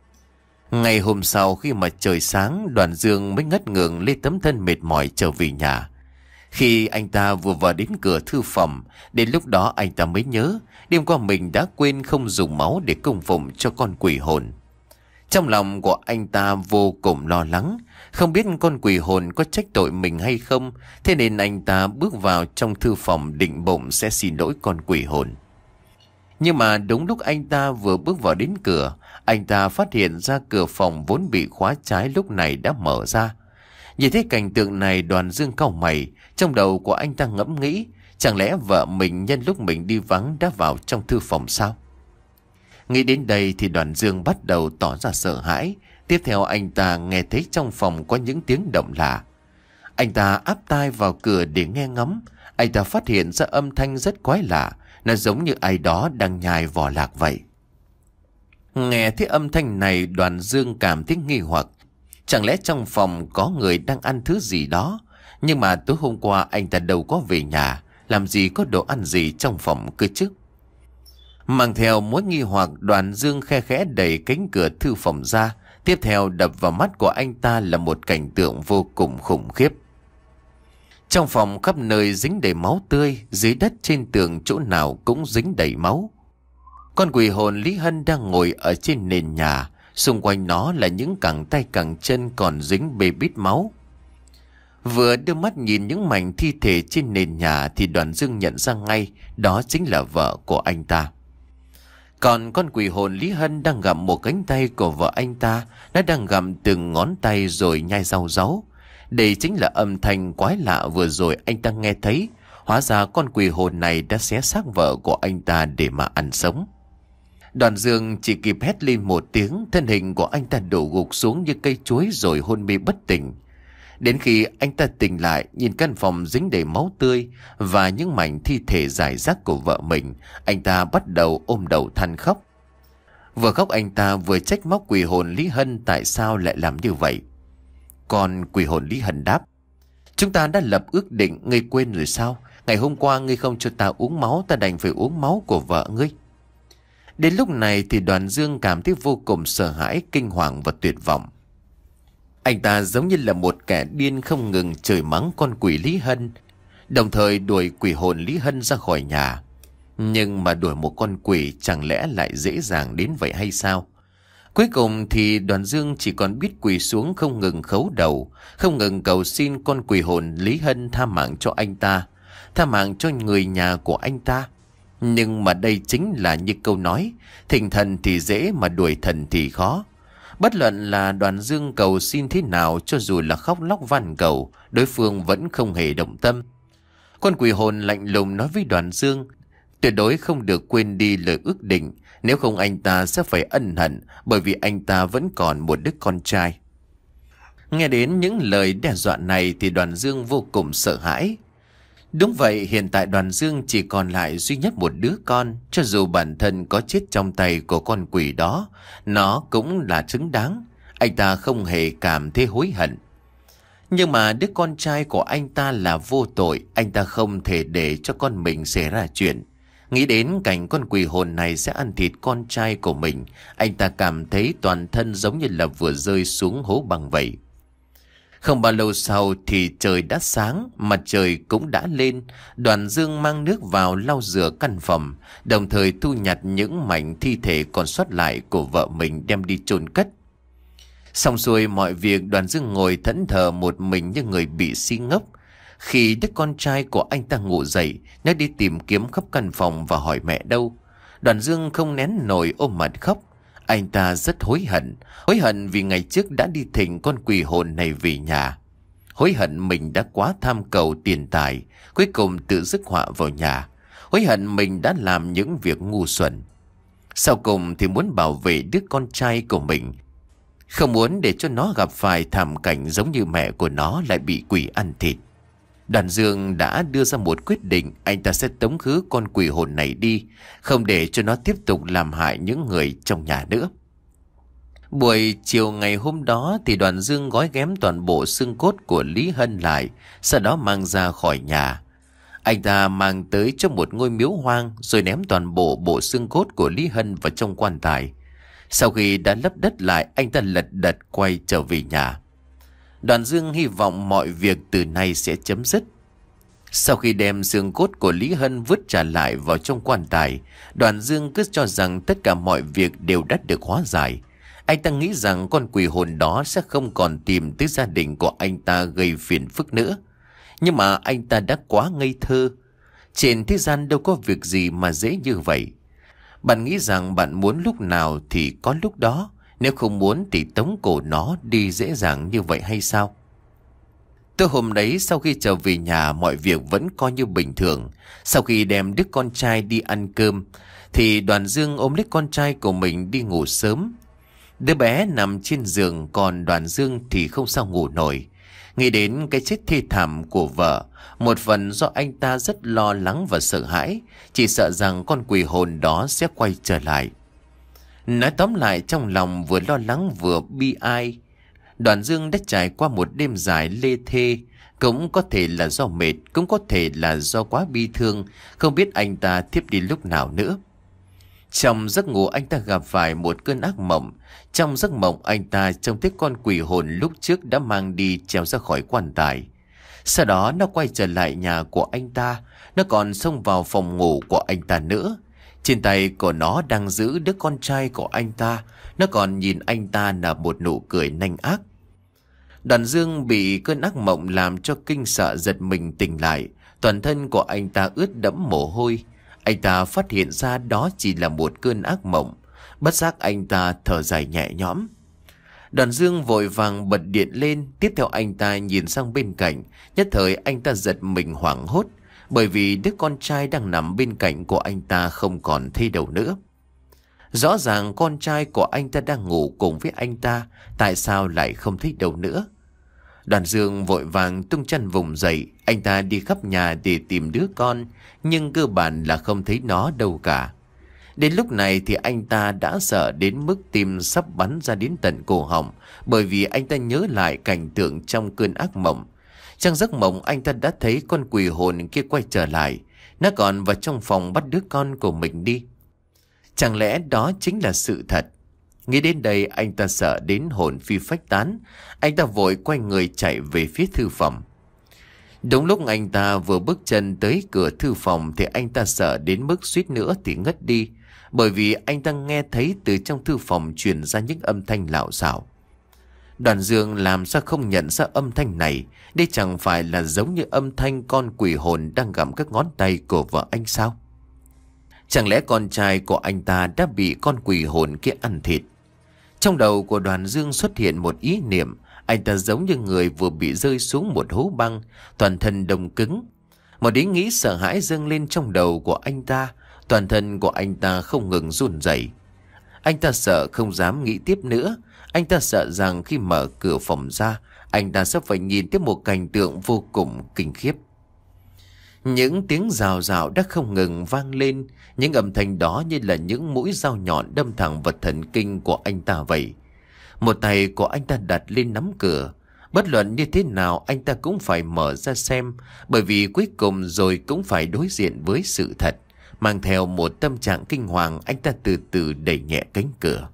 Ngày hôm sau khi mà trời sáng, Đoàn Dương mới ngất ngưởng lấy tấm thân mệt mỏi trở về nhà. Khi anh ta vừa vào đến cửa thư phòng, đến lúc đó anh ta mới nhớ đêm qua mình đã quên không dùng máu để cung phụng cho con quỷ hồn. Trong lòng của anh ta vô cùng lo lắng, không biết con quỷ hồn có trách tội mình hay không. Thế nên anh ta bước vào trong thư phòng định bụng sẽ xin lỗi con quỷ hồn. Nhưng mà đúng lúc anh ta vừa bước vào đến cửa, anh ta phát hiện ra cửa phòng vốn bị khóa trái lúc này đã mở ra. Nhìn thấy cảnh tượng này, Đoàn Dương cau mày, trong đầu của anh ta ngẫm nghĩ, chẳng lẽ vợ mình nhân lúc mình đi vắng đã vào trong thư phòng sao? Nghĩ đến đây thì Đoàn Dương bắt đầu tỏ ra sợ hãi. Tiếp theo anh ta nghe thấy trong phòng có những tiếng động lạ. Anh ta áp tai vào cửa để nghe ngắm. Anh ta phát hiện ra âm thanh rất quái lạ, nó giống như ai đó đang nhai vỏ lạc vậy. Nghe thấy âm thanh này, Đoàn Dương cảm thấy nghi hoặc. Chẳng lẽ trong phòng có người đang ăn thứ gì đó? Nhưng mà tối hôm qua anh ta đâu có về nhà, làm gì có đồ ăn gì trong phòng cơ chứ? Mang theo mối nghi hoặc, Đoàn Dương khe khẽ đẩy cánh cửa thư phòng ra. Tiếp theo đập vào mắt của anh ta là một cảnh tượng vô cùng khủng khiếp. Trong phòng khắp nơi dính đầy máu tươi, dưới đất trên tường chỗ nào cũng dính đầy máu. Con quỷ hồn Lý Hân đang ngồi ở trên nền nhà, xung quanh nó là những cẳng tay cẳng chân còn dính bê bít máu. Vừa đưa mắt nhìn những mảnh thi thể trên nền nhà thì Đoàn Dương nhận ra ngay đó chính là vợ của anh ta. Còn con quỷ hồn Lý Hân đang gặm một cánh tay của vợ anh ta, nó đang gặm từng ngón tay rồi nhai rau ráu. Đây chính là âm thanh quái lạ vừa rồi anh ta nghe thấy. Hóa ra con quỷ hồn này đã xé xác vợ của anh ta để mà ăn sống. Đoàn Dương chỉ kịp hét lên một tiếng, thân hình của anh ta đổ gục xuống như cây chuối rồi hôn mê bất tỉnh. Đến khi anh ta tỉnh lại, nhìn căn phòng dính đầy máu tươi và những mảnh thi thể rải rác của vợ mình, anh ta bắt đầu ôm đầu than khóc. Vừa khóc anh ta vừa trách móc quỷ hồn Lý Hân tại sao lại làm như vậy. Còn quỷ hồn Lý Hân đáp: Chúng ta đã lập ước định, ngươi quên rồi sao? Ngày hôm qua ngươi không cho ta uống máu, ta đành phải uống máu của vợ ngươi. Đến lúc này thì Đoàn Dương cảm thấy vô cùng sợ hãi, kinh hoàng và tuyệt vọng. Anh ta giống như là một kẻ điên không ngừng chửi mắng con quỷ Lý Hân, đồng thời đuổi quỷ hồn Lý Hân ra khỏi nhà. Nhưng mà đuổi một con quỷ chẳng lẽ lại dễ dàng đến vậy hay sao? Cuối cùng thì Đoàn Dương chỉ còn biết quỳ xuống không ngừng khấu đầu, không ngừng cầu xin con quỷ hồn Lý Hân tha mạng cho anh ta, tha mạng cho người nhà của anh ta. Nhưng mà đây chính là như câu nói, thỉnh thần thì dễ mà đuổi thần thì khó. Bất luận là Đoàn Dương cầu xin thế nào, cho dù là khóc lóc van cầu, đối phương vẫn không hề động tâm. Con quỷ hồn lạnh lùng nói với Đoàn Dương, tuyệt đối không được quên đi lời ước định, nếu không anh ta sẽ phải ân hận, bởi vì anh ta vẫn còn một đứa con trai. Nghe đến những lời đe dọa này thì Đoàn Dương vô cùng sợ hãi. Đúng vậy, hiện tại Đoàn Dương chỉ còn lại duy nhất một đứa con, cho dù bản thân có chết trong tay của con quỷ đó, nó cũng là xứng đáng. Anh ta không hề cảm thấy hối hận. Nhưng mà đứa con trai của anh ta là vô tội, anh ta không thể để cho con mình xảy ra chuyện. Nghĩ đến cảnh con quỷ hồn này sẽ ăn thịt con trai của mình, anh ta cảm thấy toàn thân giống như là vừa rơi xuống hố băng vậy. Không bao lâu sau thì trời đã sáng, mặt trời cũng đã lên. Đoàn Dương mang nước vào lau rửa căn phòng, đồng thời thu nhặt những mảnh thi thể còn sót lại của vợ mình đem đi chôn cất. Xong xuôi mọi việc, Đoàn Dương ngồi thẫn thờ một mình như người bị si ngốc. Khi đứa con trai của anh ta ngủ dậy, nó đi tìm kiếm khắp căn phòng và hỏi mẹ đâu. Đoàn Dương không nén nổi ôm mặt khóc. Anh ta rất hối hận, hối hận vì ngày trước đã đi thỉnh con quỷ hồn này về nhà. Hối hận mình đã quá tham cầu tiền tài, cuối cùng tự rước họa vào nhà. Hối hận mình đã làm những việc ngu xuẩn. Sau cùng thì muốn bảo vệ đứa con trai của mình, không muốn để cho nó gặp phải thảm cảnh giống như mẹ của nó lại bị quỷ ăn thịt. Đoàn Dương đã đưa ra một quyết định, anh ta sẽ tống khứ con quỷ hồn này đi, không để cho nó tiếp tục làm hại những người trong nhà nữa. Buổi chiều ngày hôm đó thì Đoàn Dương gói ghém toàn bộ xương cốt của Lý Hân lại, sau đó mang ra khỏi nhà. Anh ta mang tới cho một ngôi miếu hoang rồi ném toàn bộ bộ xương cốt của Lý Hân vào trong quan tài. Sau khi đã lấp đất lại, anh ta lật đật quay trở về nhà. Đoàn Dương hy vọng mọi việc từ nay sẽ chấm dứt. Sau khi đem xương cốt của Lý Hân vứt trả lại vào trong quan tài, Đoàn Dương cứ cho rằng tất cả mọi việc đều đã được hóa giải. Anh ta nghĩ rằng con quỷ hồn đó sẽ không còn tìm tới gia đình của anh ta gây phiền phức nữa. Nhưng mà anh ta đã quá ngây thơ. Trên thế gian đâu có việc gì mà dễ như vậy. Bạn nghĩ rằng bạn muốn lúc nào thì có lúc đó, nếu không muốn thì tống cổ nó đi dễ dàng như vậy hay sao? Tối hôm đấy sau khi trở về nhà, mọi việc vẫn coi như bình thường. Sau khi đem đứa con trai đi ăn cơm thì Đoàn Dương ôm lấy con trai của mình đi ngủ sớm. Đứa bé nằm trên giường, còn Đoàn Dương thì không sao ngủ nổi. Nghĩ đến cái chết thê thảm của vợ, một phần do anh ta rất lo lắng và sợ hãi, chỉ sợ rằng con quỷ hồn đó sẽ quay trở lại. Nói tóm lại, trong lòng vừa lo lắng vừa bi ai. Đoàn Dương đã trải qua một đêm dài lê thê, cũng có thể là do mệt, cũng có thể là do quá bi thương, không biết anh ta thiếp đi lúc nào nữa. Trong giấc ngủ anh ta gặp phải một cơn ác mộng. Trong giấc mộng anh ta trông thấy con quỷ hồn lúc trước đã mang đi treo ra khỏi quan tài. Sau đó nó quay trở lại nhà của anh ta, nó còn xông vào phòng ngủ của anh ta nữa. Trên tay của nó đang giữ đứa con trai của anh ta, nó còn nhìn anh ta nở một nụ cười nanh ác. Đoàn Dương bị cơn ác mộng làm cho kinh sợ, giật mình tỉnh lại, toàn thân của anh ta ướt đẫm mồ hôi. Anh ta phát hiện ra đó chỉ là một cơn ác mộng. Bất giác anh ta thở dài nhẹ nhõm. Đoàn Dương vội vàng bật điện lên. Tiếp theo anh ta nhìn sang bên cạnh. Nhất thời anh ta giật mình hoảng hốt, bởi vì đứa con trai đang nằm bên cạnh của anh ta không còn thấy đâu nữa. Rõ ràng con trai của anh ta đang ngủ cùng với anh ta, tại sao lại không thấy đâu nữa? Đoàn Dương vội vàng tung chân vùng dậy. Anh ta đi khắp nhà để tìm đứa con, nhưng cơ bản là không thấy nó đâu cả. Đến lúc này thì anh ta đã sợ đến mức tim sắp bắn ra đến tận cổ họng, bởi vì anh ta nhớ lại cảnh tượng trong cơn ác mộng. Trong giấc mộng anh ta đã thấy con quỷ hồn kia quay trở lại. Nó còn vào trong phòng bắt đứa con của mình đi. Chẳng lẽ đó chính là sự thật? Nghĩ đến đây anh ta sợ đến hồn phi phách tán. Anh ta vội quay người chạy về phía thư phòng. Đúng lúc anh ta vừa bước chân tới cửa thư phòng thì anh ta sợ đến mức suýt nữa thì ngất đi. Bởi vì anh ta nghe thấy từ trong thư phòng truyền ra những âm thanh lạo xạo. Đoàn Dương làm sao không nhận ra âm thanh này? Đây chẳng phải là giống như âm thanh con quỷ hồn đang gặm các ngón tay của vợ anh sao? Chẳng lẽ con trai của anh ta đã bị con quỷ hồn kia ăn thịt? Trong đầu của Đoàn Dương xuất hiện một ý niệm. Anh ta giống như người vừa bị rơi xuống một hố băng, toàn thân đông cứng. Một ý nghĩ sợ hãi dâng lên trong đầu của anh ta. Toàn thân của anh ta không ngừng run rẩy. Anh ta sợ không dám nghĩ tiếp nữa. Anh ta sợ rằng khi mở cửa phòng ra, anh ta sẽ phải nhìn thấy một cảnh tượng vô cùng kinh khiếp. Những tiếng rào rào đã không ngừng vang lên. Những âm thanh đó như là những mũi dao nhọn đâm thẳng vào thần kinh của anh ta vậy. Một tay của anh ta đặt lên nắm cửa. Bất luận như thế nào anh ta cũng phải mở ra xem. Bởi vì cuối cùng rồi cũng phải đối diện với sự thật. Mang theo một tâm trạng kinh hoàng, anh ta từ từ đẩy nhẹ cánh cửa.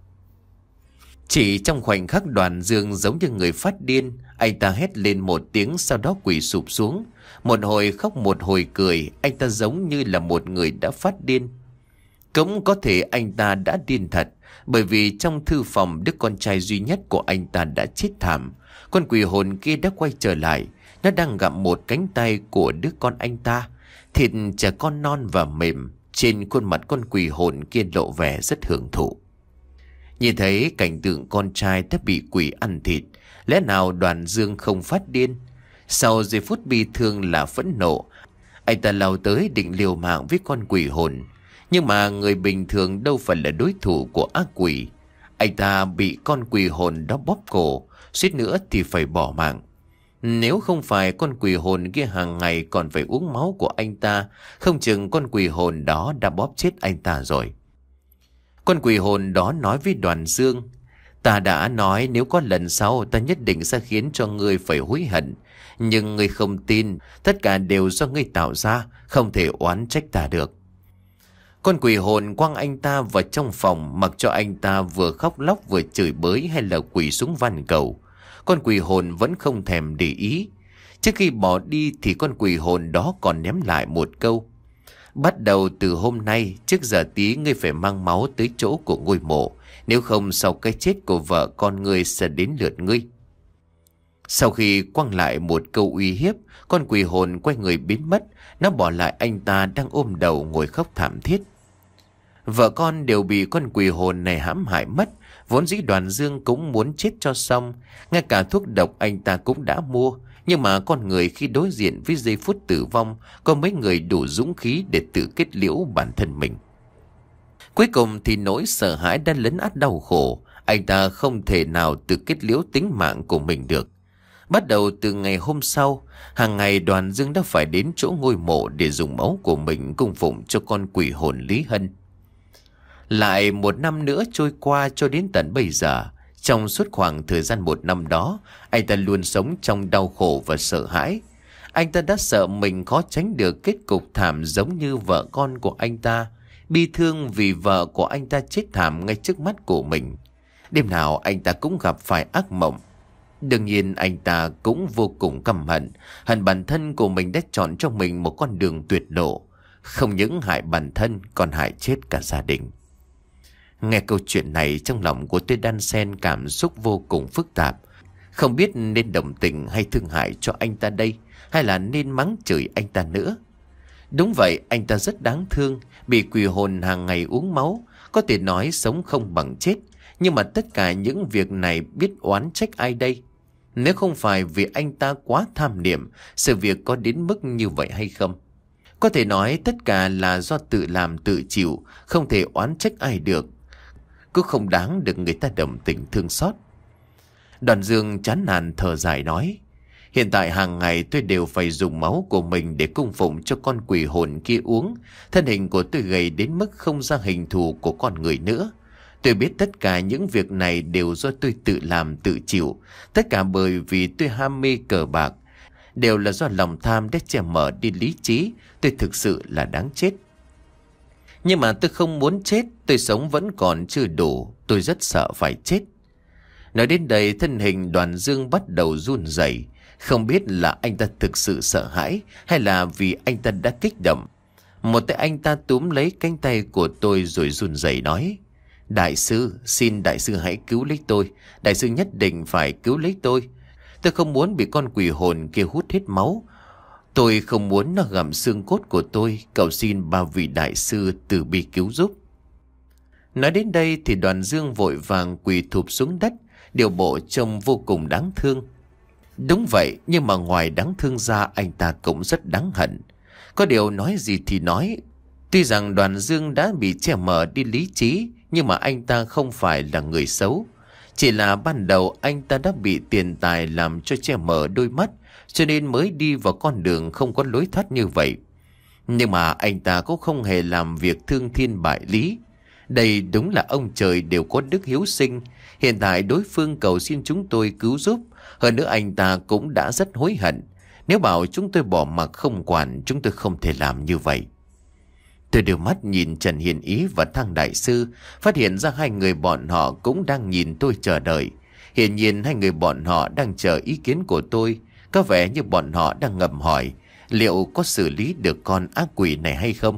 Chỉ trong khoảnh khắc Đoàn Dương giống như người phát điên. Anh ta hét lên một tiếng, sau đó quỳ sụp xuống. Một hồi khóc một hồi cười. Anh ta giống như là một người đã phát điên. Cũng có thể anh ta đã điên thật. Bởi vì trong thư phòng, đứa con trai duy nhất của anh ta đã chết thảm. Con quỷ hồn kia đã quay trở lại. Nó đang gặm một cánh tay của đứa con anh ta. Thịt trẻ con non và mềm. Trên khuôn mặt con quỷ hồn kia lộ vẻ rất hưởng thụ. Nhìn thấy cảnh tượng con trai đã bị quỷ ăn thịt, lẽ nào Đoàn Dương không phát điên? Sau giây phút bi thương là phẫn nộ, anh ta lao tới định liều mạng với con quỷ hồn. Nhưng mà người bình thường đâu phải là đối thủ của ác quỷ. Anh ta bị con quỷ hồn đó bóp cổ, suýt nữa thì phải bỏ mạng. Nếu không phải con quỷ hồn kia hàng ngày còn phải uống máu của anh ta, không chừng con quỷ hồn đó đã bóp chết anh ta rồi. Con quỷ hồn đó nói với Đoàn Dương: "Ta đã nói nếu có lần sau ta nhất định sẽ khiến cho ngươi phải hối hận. Nhưng ngươi không tin, tất cả đều do ngươi tạo ra, không thể oán trách ta được." Con quỷ hồn quăng anh ta vào trong phòng, mặc cho anh ta vừa khóc lóc vừa chửi bới hay là quỳ xuống van cầu. Con quỷ hồn vẫn không thèm để ý. Trước khi bỏ đi thì con quỷ hồn đó còn ném lại một câu: "Bắt đầu từ hôm nay, trước giờ tí ngươi phải mang máu tới chỗ của ngôi mộ. Nếu không sau cái chết của vợ con ngươi sẽ đến lượt ngươi." Sau khi quăng lại một câu uy hiếp, con quỷ hồn quay người biến mất. Nó bỏ lại anh ta đang ôm đầu ngồi khóc thảm thiết. Vợ con đều bị con quỷ hồn này hãm hại mất. Vốn dĩ Đoàn Dương cũng muốn chết cho xong. Ngay cả thuốc độc anh ta cũng đã mua. Nhưng mà con người khi đối diện với giây phút tử vong, có mấy người đủ dũng khí để tự kết liễu bản thân mình. Cuối cùng thì nỗi sợ hãi đã lấn át đau khổ. Anh ta không thể nào tự kết liễu tính mạng của mình được. Bắt đầu từ ngày hôm sau, hàng ngày Đoàn Dương đã phải đến chỗ ngôi mộ để dùng máu của mình cung phụng cho con quỷ hồn Lý Hân. Lại một năm nữa trôi qua cho đến tận bây giờ. Trong suốt khoảng thời gian một năm đó, anh ta luôn sống trong đau khổ và sợ hãi. Anh ta đã sợ mình khó tránh được kết cục thảm giống như vợ con của anh ta. Bi thương vì vợ của anh ta chết thảm ngay trước mắt của mình. Đêm nào anh ta cũng gặp phải ác mộng. Đương nhiên anh ta cũng vô cùng căm hận. Hận bản thân của mình đã chọn cho mình một con đường tuyệt lộ. Không những hại bản thân còn hại chết cả gia đình. Nghe câu chuyện này trong lòng của tôi đan xen cảm xúc vô cùng phức tạp. Không biết nên đồng tình hay thương hại cho anh ta đây, hay là nên mắng chửi anh ta nữa. Đúng vậy, anh ta rất đáng thương, bị quỷ hồn hàng ngày uống máu. Có thể nói sống không bằng chết. Nhưng mà tất cả những việc này biết oán trách ai đây? Nếu không phải vì anh ta quá tham niệm, sự việc có đến mức như vậy hay không? Có thể nói tất cả là do tự làm tự chịu, không thể oán trách ai được. Cứ không đáng được người ta đồng tình thương xót. Đoàn Dương chán nản thở dài nói: "Hiện tại hàng ngày tôi đều phải dùng máu của mình để cung phụng cho con quỷ hồn kia uống. Thân hình của tôi gầy đến mức không ra hình thù của con người nữa. Tôi biết tất cả những việc này đều do tôi tự làm tự chịu. Tất cả bởi vì tôi ham mê cờ bạc. đều là do lòng tham để che mờ đi lý trí. Tôi thực sự là đáng chết. Nhưng mà tôi không muốn chết, tôi sống vẫn còn chưa đủ, tôi rất sợ phải chết. Nói đến đây, thân hình Đoàn Dương bắt đầu run rẩy, không biết là anh ta thực sự sợ hãi hay là vì anh ta đã kích động. Một tay anh ta túm lấy cánh tay của tôi rồi run rẩy nói: Đại sư, xin đại sư hãy cứu lấy tôi. Đại sư nhất định phải cứu lấy tôi. Tôi không muốn bị con quỷ hồn kia hút hết máu. Tôi không muốn nó gặm xương cốt của tôi. Cầu xin ba vị đại sư từ bi cứu giúp. Nói đến đây thì Đoàn Dương vội vàng quỳ thụp xuống đất, điều bộ trông vô cùng đáng thương. Đúng vậy, nhưng mà ngoài đáng thương ra, anh ta cũng rất đáng hận. Có điều nói gì thì nói, tuy rằng Đoàn Dương đã bị che mờ đi lý trí, nhưng mà anh ta không phải là người xấu. Chỉ là ban đầu anh ta đã bị tiền tài làm cho che mờ đôi mắt, cho nên mới đi vào con đường không có lối thoát như vậy. Nhưng mà anh ta cũng không hề làm việc thương thiên bại lý. Đây đúng là ông trời đều có đức hiếu sinh. Hiện tại đối phương cầu xin chúng tôi cứu giúp. Hơn nữa anh ta cũng đã rất hối hận. Nếu bảo chúng tôi bỏ mặc không quản, chúng tôi không thể làm như vậy. Tôi đưa mắt nhìn Trần Hiền Ý và Thang Đại Sư, phát hiện ra hai người bọn họ cũng đang nhìn tôi chờ đợi. Hiển nhiên hai người bọn họ đang chờ ý kiến của tôi. Có vẻ như bọn họ đang ngầm hỏi liệu có xử lý được con ác quỷ này hay không.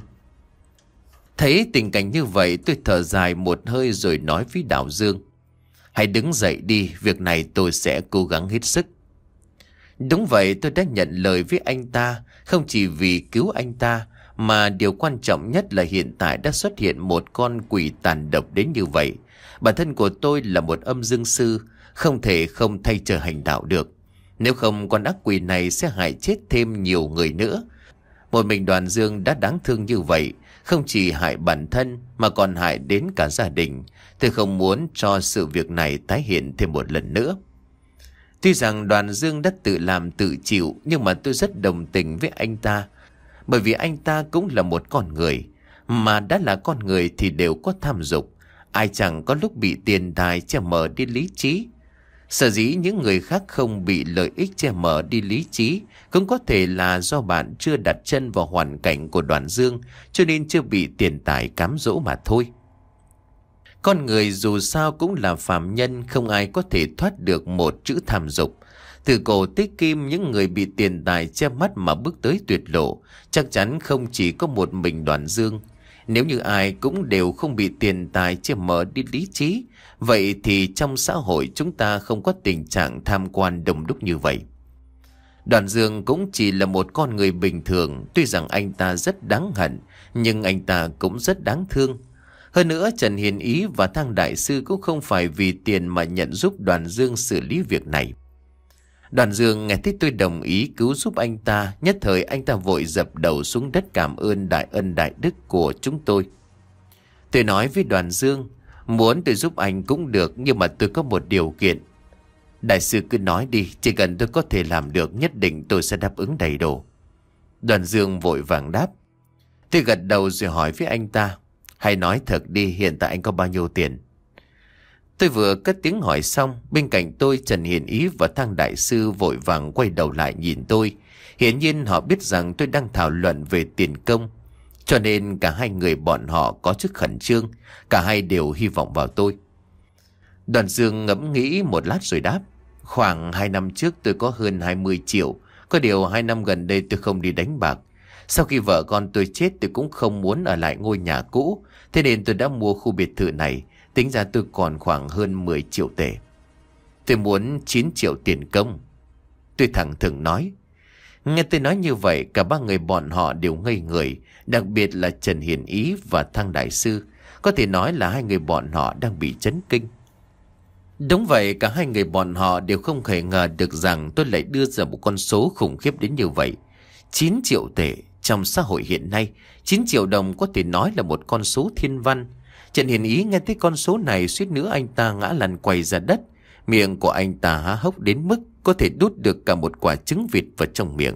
Thấy tình cảnh như vậy, tôi thở dài một hơi rồi nói với Đạo Dương: Hãy đứng dậy đi, việc này tôi sẽ cố gắng hết sức. Đúng vậy, tôi đã nhận lời với anh ta, không chỉ vì cứu anh ta, mà điều quan trọng nhất là hiện tại đã xuất hiện một con quỷ tàn độc đến như vậy. Bản thân của tôi là một âm dương sư, không thể không thay trời hành đạo được. Nếu không, con ác quỷ này sẽ hại chết thêm nhiều người nữa. Một mình Đoàn Dương đã đáng thương như vậy, không chỉ hại bản thân mà còn hại đến cả gia đình. Tôi không muốn cho sự việc này tái hiện thêm một lần nữa. Tuy rằng Đoàn Dương đã tự làm tự chịu, nhưng mà tôi rất đồng tình với anh ta. Bởi vì anh ta cũng là một con người, mà đã là con người thì đều có tham dục. Ai chẳng có lúc bị tiền tài che mờ đi lý trí. Sở dĩ những người khác không bị lợi ích che mờ đi lý trí cũng có thể là do bạn chưa đặt chân vào hoàn cảnh của Đoàn Dương, cho nên chưa bị tiền tài cám dỗ mà thôi. Con người dù sao cũng là phàm nhân, không ai có thể thoát được một chữ tham dục. Từ cổ tới kim, những người bị tiền tài che mắt mà bước tới tuyệt lộ chắc chắn không chỉ có một mình Đoàn Dương. Nếu như ai cũng đều không bị tiền tài che mờ đi lý trí, vậy thì trong xã hội chúng ta không có tình trạng tham quan đông đúc như vậy. Đoàn Dương cũng chỉ là một con người bình thường. Tuy rằng anh ta rất đáng hận, nhưng anh ta cũng rất đáng thương. Hơn nữa, Trần Hiền Ý và Thang Đại Sư cũng không phải vì tiền mà nhận giúp Đoàn Dương xử lý việc này. Đoàn Dương nghe thấy tôi đồng ý cứu giúp anh ta, nhất thời anh ta vội dập đầu xuống đất cảm ơn đại ân đại đức của chúng tôi. Tôi nói với Đoàn Dương: Muốn tôi giúp anh cũng được, nhưng mà tôi có một điều kiện. Đại sư cứ nói đi, chỉ cần tôi có thể làm được, nhất định tôi sẽ đáp ứng đầy đủ. Đoàn Dương vội vàng đáp. Tôi gật đầu rồi hỏi với anh ta: Hãy nói thật đi, hiện tại anh có bao nhiêu tiền? Tôi vừa cất tiếng hỏi xong, bên cạnh tôi Trần Hiền Ý và Thang Đại Sư vội vàng quay đầu lại nhìn tôi. Hiển nhiên họ biết rằng tôi đang thảo luận về tiền công, cho nên cả hai người bọn họ có chút khẩn trương. Cả hai đều hy vọng vào tôi. Đoàn Dương ngẫm nghĩ một lát rồi đáp: Khoảng hai năm trước tôi có hơn hai mươi triệu. Có điều hai năm gần đây tôi không đi đánh bạc. Sau khi vợ con tôi chết, tôi cũng không muốn ở lại ngôi nhà cũ, thế nên tôi đã mua khu biệt thự này. Tính ra tôi còn khoảng hơn mười triệu tệ. Tôi muốn chín triệu tiền công. Tôi thẳng thừng nói. Nghe tôi nói như vậy, cả ba người bọn họ đều ngây người, đặc biệt là Trần Hiền Ý và Thang Đại Sư. Có thể nói là hai người bọn họ đang bị chấn kinh. Đúng vậy, cả hai người bọn họ đều không thể ngờ được rằng tôi lại đưa ra một con số khủng khiếp đến như vậy. chín triệu tệ. Trong xã hội hiện nay, chín triệu đồng có thể nói là một con số thiên văn. Trần Hiền Ý nghe thấy con số này, suýt nữa anh ta ngã lăn quay ra đất. Miệng của anh ta há hốc đến mức có thể đút được cả một quả trứng vịt vào trong miệng.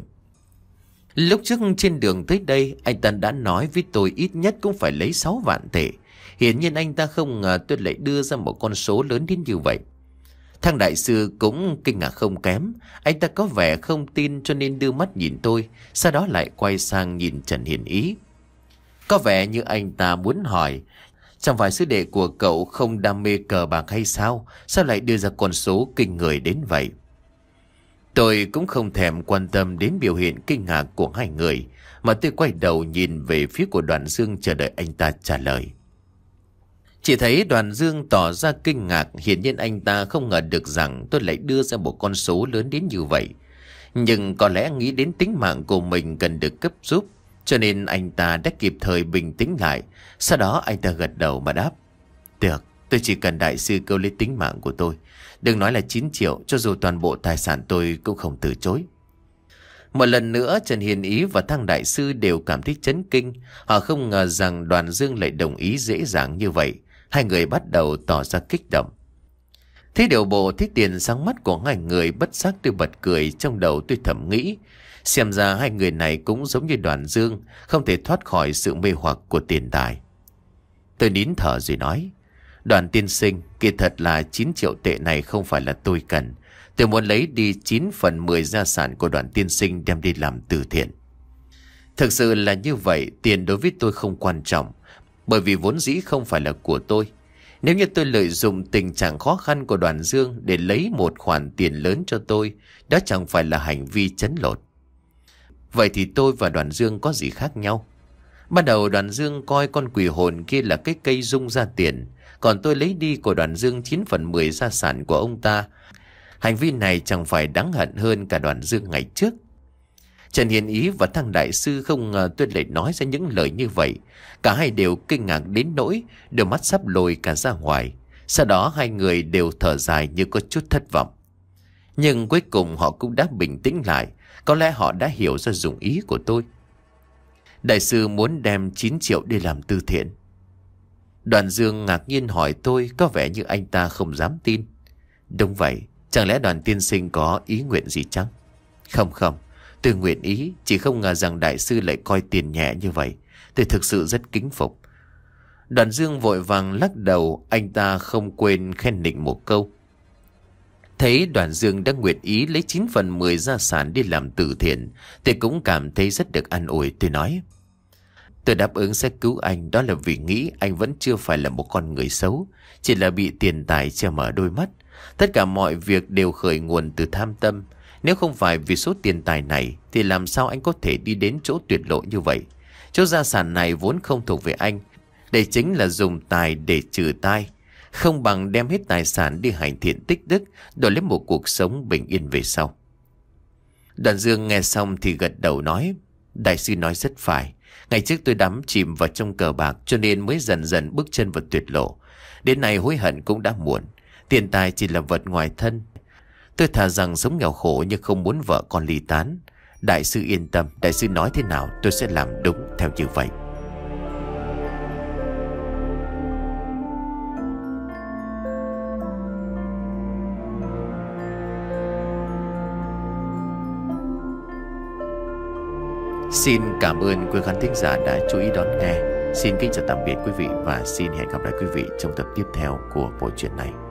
Lúc trước trên đường tới đây, anh ta đã nói với tôi ít nhất cũng phải lấy sáu vạn tệ. Hiển nhiên anh ta không ngờ tôi lại đưa ra một con số lớn đến như vậy. Thằng đại sư cũng kinh ngạc không kém. Anh ta có vẻ không tin cho nên đưa mắt nhìn tôi, sau đó lại quay sang nhìn Trần Hiền Ý. Có vẻ như anh ta muốn hỏi, chẳng phải sư đệ của cậu không đam mê cờ bạc hay sao? Sao lại đưa ra con số kinh người đến vậy? Tôi cũng không thèm quan tâm đến biểu hiện kinh ngạc của hai người, mà tôi quay đầu nhìn về phía của Đoàn Dương chờ đợi anh ta trả lời. Chỉ thấy Đoàn Dương tỏ ra kinh ngạc, hiển nhiên anh ta không ngờ được rằng tôi lại đưa ra một con số lớn đến như vậy. Nhưng có lẽ nghĩ đến tính mạng của mình cần được cấp giúp, cho nên anh ta đã kịp thời bình tĩnh lại. Sau đó anh ta gật đầu mà đáp: Được, tôi chỉ cần đại sư cứu lấy tính mạng của tôi. Đừng nói là chín triệu, cho dù toàn bộ tài sản tôi cũng không từ chối. Một lần nữa Trần Hiền Ý và thằng đại sư đều cảm thấy chấn kinh. Họ không ngờ rằng Đoàn Dương lại đồng ý dễ dàng như vậy. Hai người bắt đầu tỏ ra kích động. Thế điều bộ thấy tiền sáng mắt của hai người, bất giác tôi bật cười. Trong đầu tôi thầm nghĩ, xem ra hai người này cũng giống như Đoàn Dương, không thể thoát khỏi sự mê hoặc của tiền tài. Tôi nín thở rồi nói: Đoàn tiên sinh, kỳ thật là chín triệu tệ này không phải là tôi cần. Tôi muốn lấy đi chín phần mười gia sản của Đoàn tiên sinh đem đi làm từ thiện. Thực sự là như vậy, tiền đối với tôi không quan trọng, bởi vì vốn dĩ không phải là của tôi. Nếu như tôi lợi dụng tình trạng khó khăn của Đoàn Dương để lấy một khoản tiền lớn cho tôi, đó chẳng phải là hành vi trấn lột. Vậy thì tôi và Đoàn Dương có gì khác nhau? Ban đầu Đoàn Dương coi con quỷ hồn kia là cái cây rung ra tiền, còn tôi lấy đi của Đoàn Dương chín phần mười gia sản của ông ta. Hành vi này chẳng phải đáng hận hơn cả Đoàn Dương ngày trước. Trần Hiền Ý và thằng đại sư không ngờ tôi lại nói ra những lời như vậy. Cả hai đều kinh ngạc đến nỗi đôi mắt sắp lồi cả ra ngoài. Sau đó hai người đều thở dài như có chút thất vọng. Nhưng cuối cùng họ cũng đã bình tĩnh lại. Có lẽ họ đã hiểu ra dụng ý của tôi. Đại sư muốn đem chín triệu đi làm từ thiện. Đoàn Dương ngạc nhiên hỏi tôi, có vẻ như anh ta không dám tin. Đúng vậy, chẳng lẽ Đoàn tiên sinh có ý nguyện gì chăng? Không không, tôi nguyện ý, chỉ không ngờ rằng đại sư lại coi tiền nhẹ như vậy. Tôi thực sự rất kính phục. Đoàn Dương vội vàng lắc đầu, anh ta không quên khen nịnh một câu. Thấy Đoàn Dương đã nguyện ý lấy chín phần mười gia sản đi làm từ thiện, tôi cũng cảm thấy rất được an ủi. Tôi nói: Tôi đáp ứng sẽ cứu anh, đó là vì nghĩ anh vẫn chưa phải là một con người xấu, chỉ là bị tiền tài che mở đôi mắt. Tất cả mọi việc đều khởi nguồn từ tham tâm. Nếu không phải vì số tiền tài này thì làm sao anh có thể đi đến chỗ tuyệt lộ như vậy? Chỗ gia sản này vốn không thuộc về anh. Đây chính là dùng tài để trừ tai. Không bằng đem hết tài sản đi hành thiện tích đức, đổi lấy một cuộc sống bình yên về sau. Đoàn Dương nghe xong thì gật đầu nói: Đại sư nói rất phải. Ngày trước tôi đắm chìm vào trong cờ bạc, cho nên mới dần dần bước chân vào tuyệt lộ. Đến nay hối hận cũng đã muộn. Tiền tài chỉ là vật ngoài thân. Tôi thà rằng sống nghèo khổ nhưng không muốn vợ con ly tán. Đại sư yên tâm, đại sư nói thế nào tôi sẽ làm đúng theo như vậy. Xin cảm ơn quý khán thính giả đã chú ý đón nghe. Xin kính chào tạm biệt quý vị và xin hẹn gặp lại quý vị trong tập tiếp theo của bộ truyện này.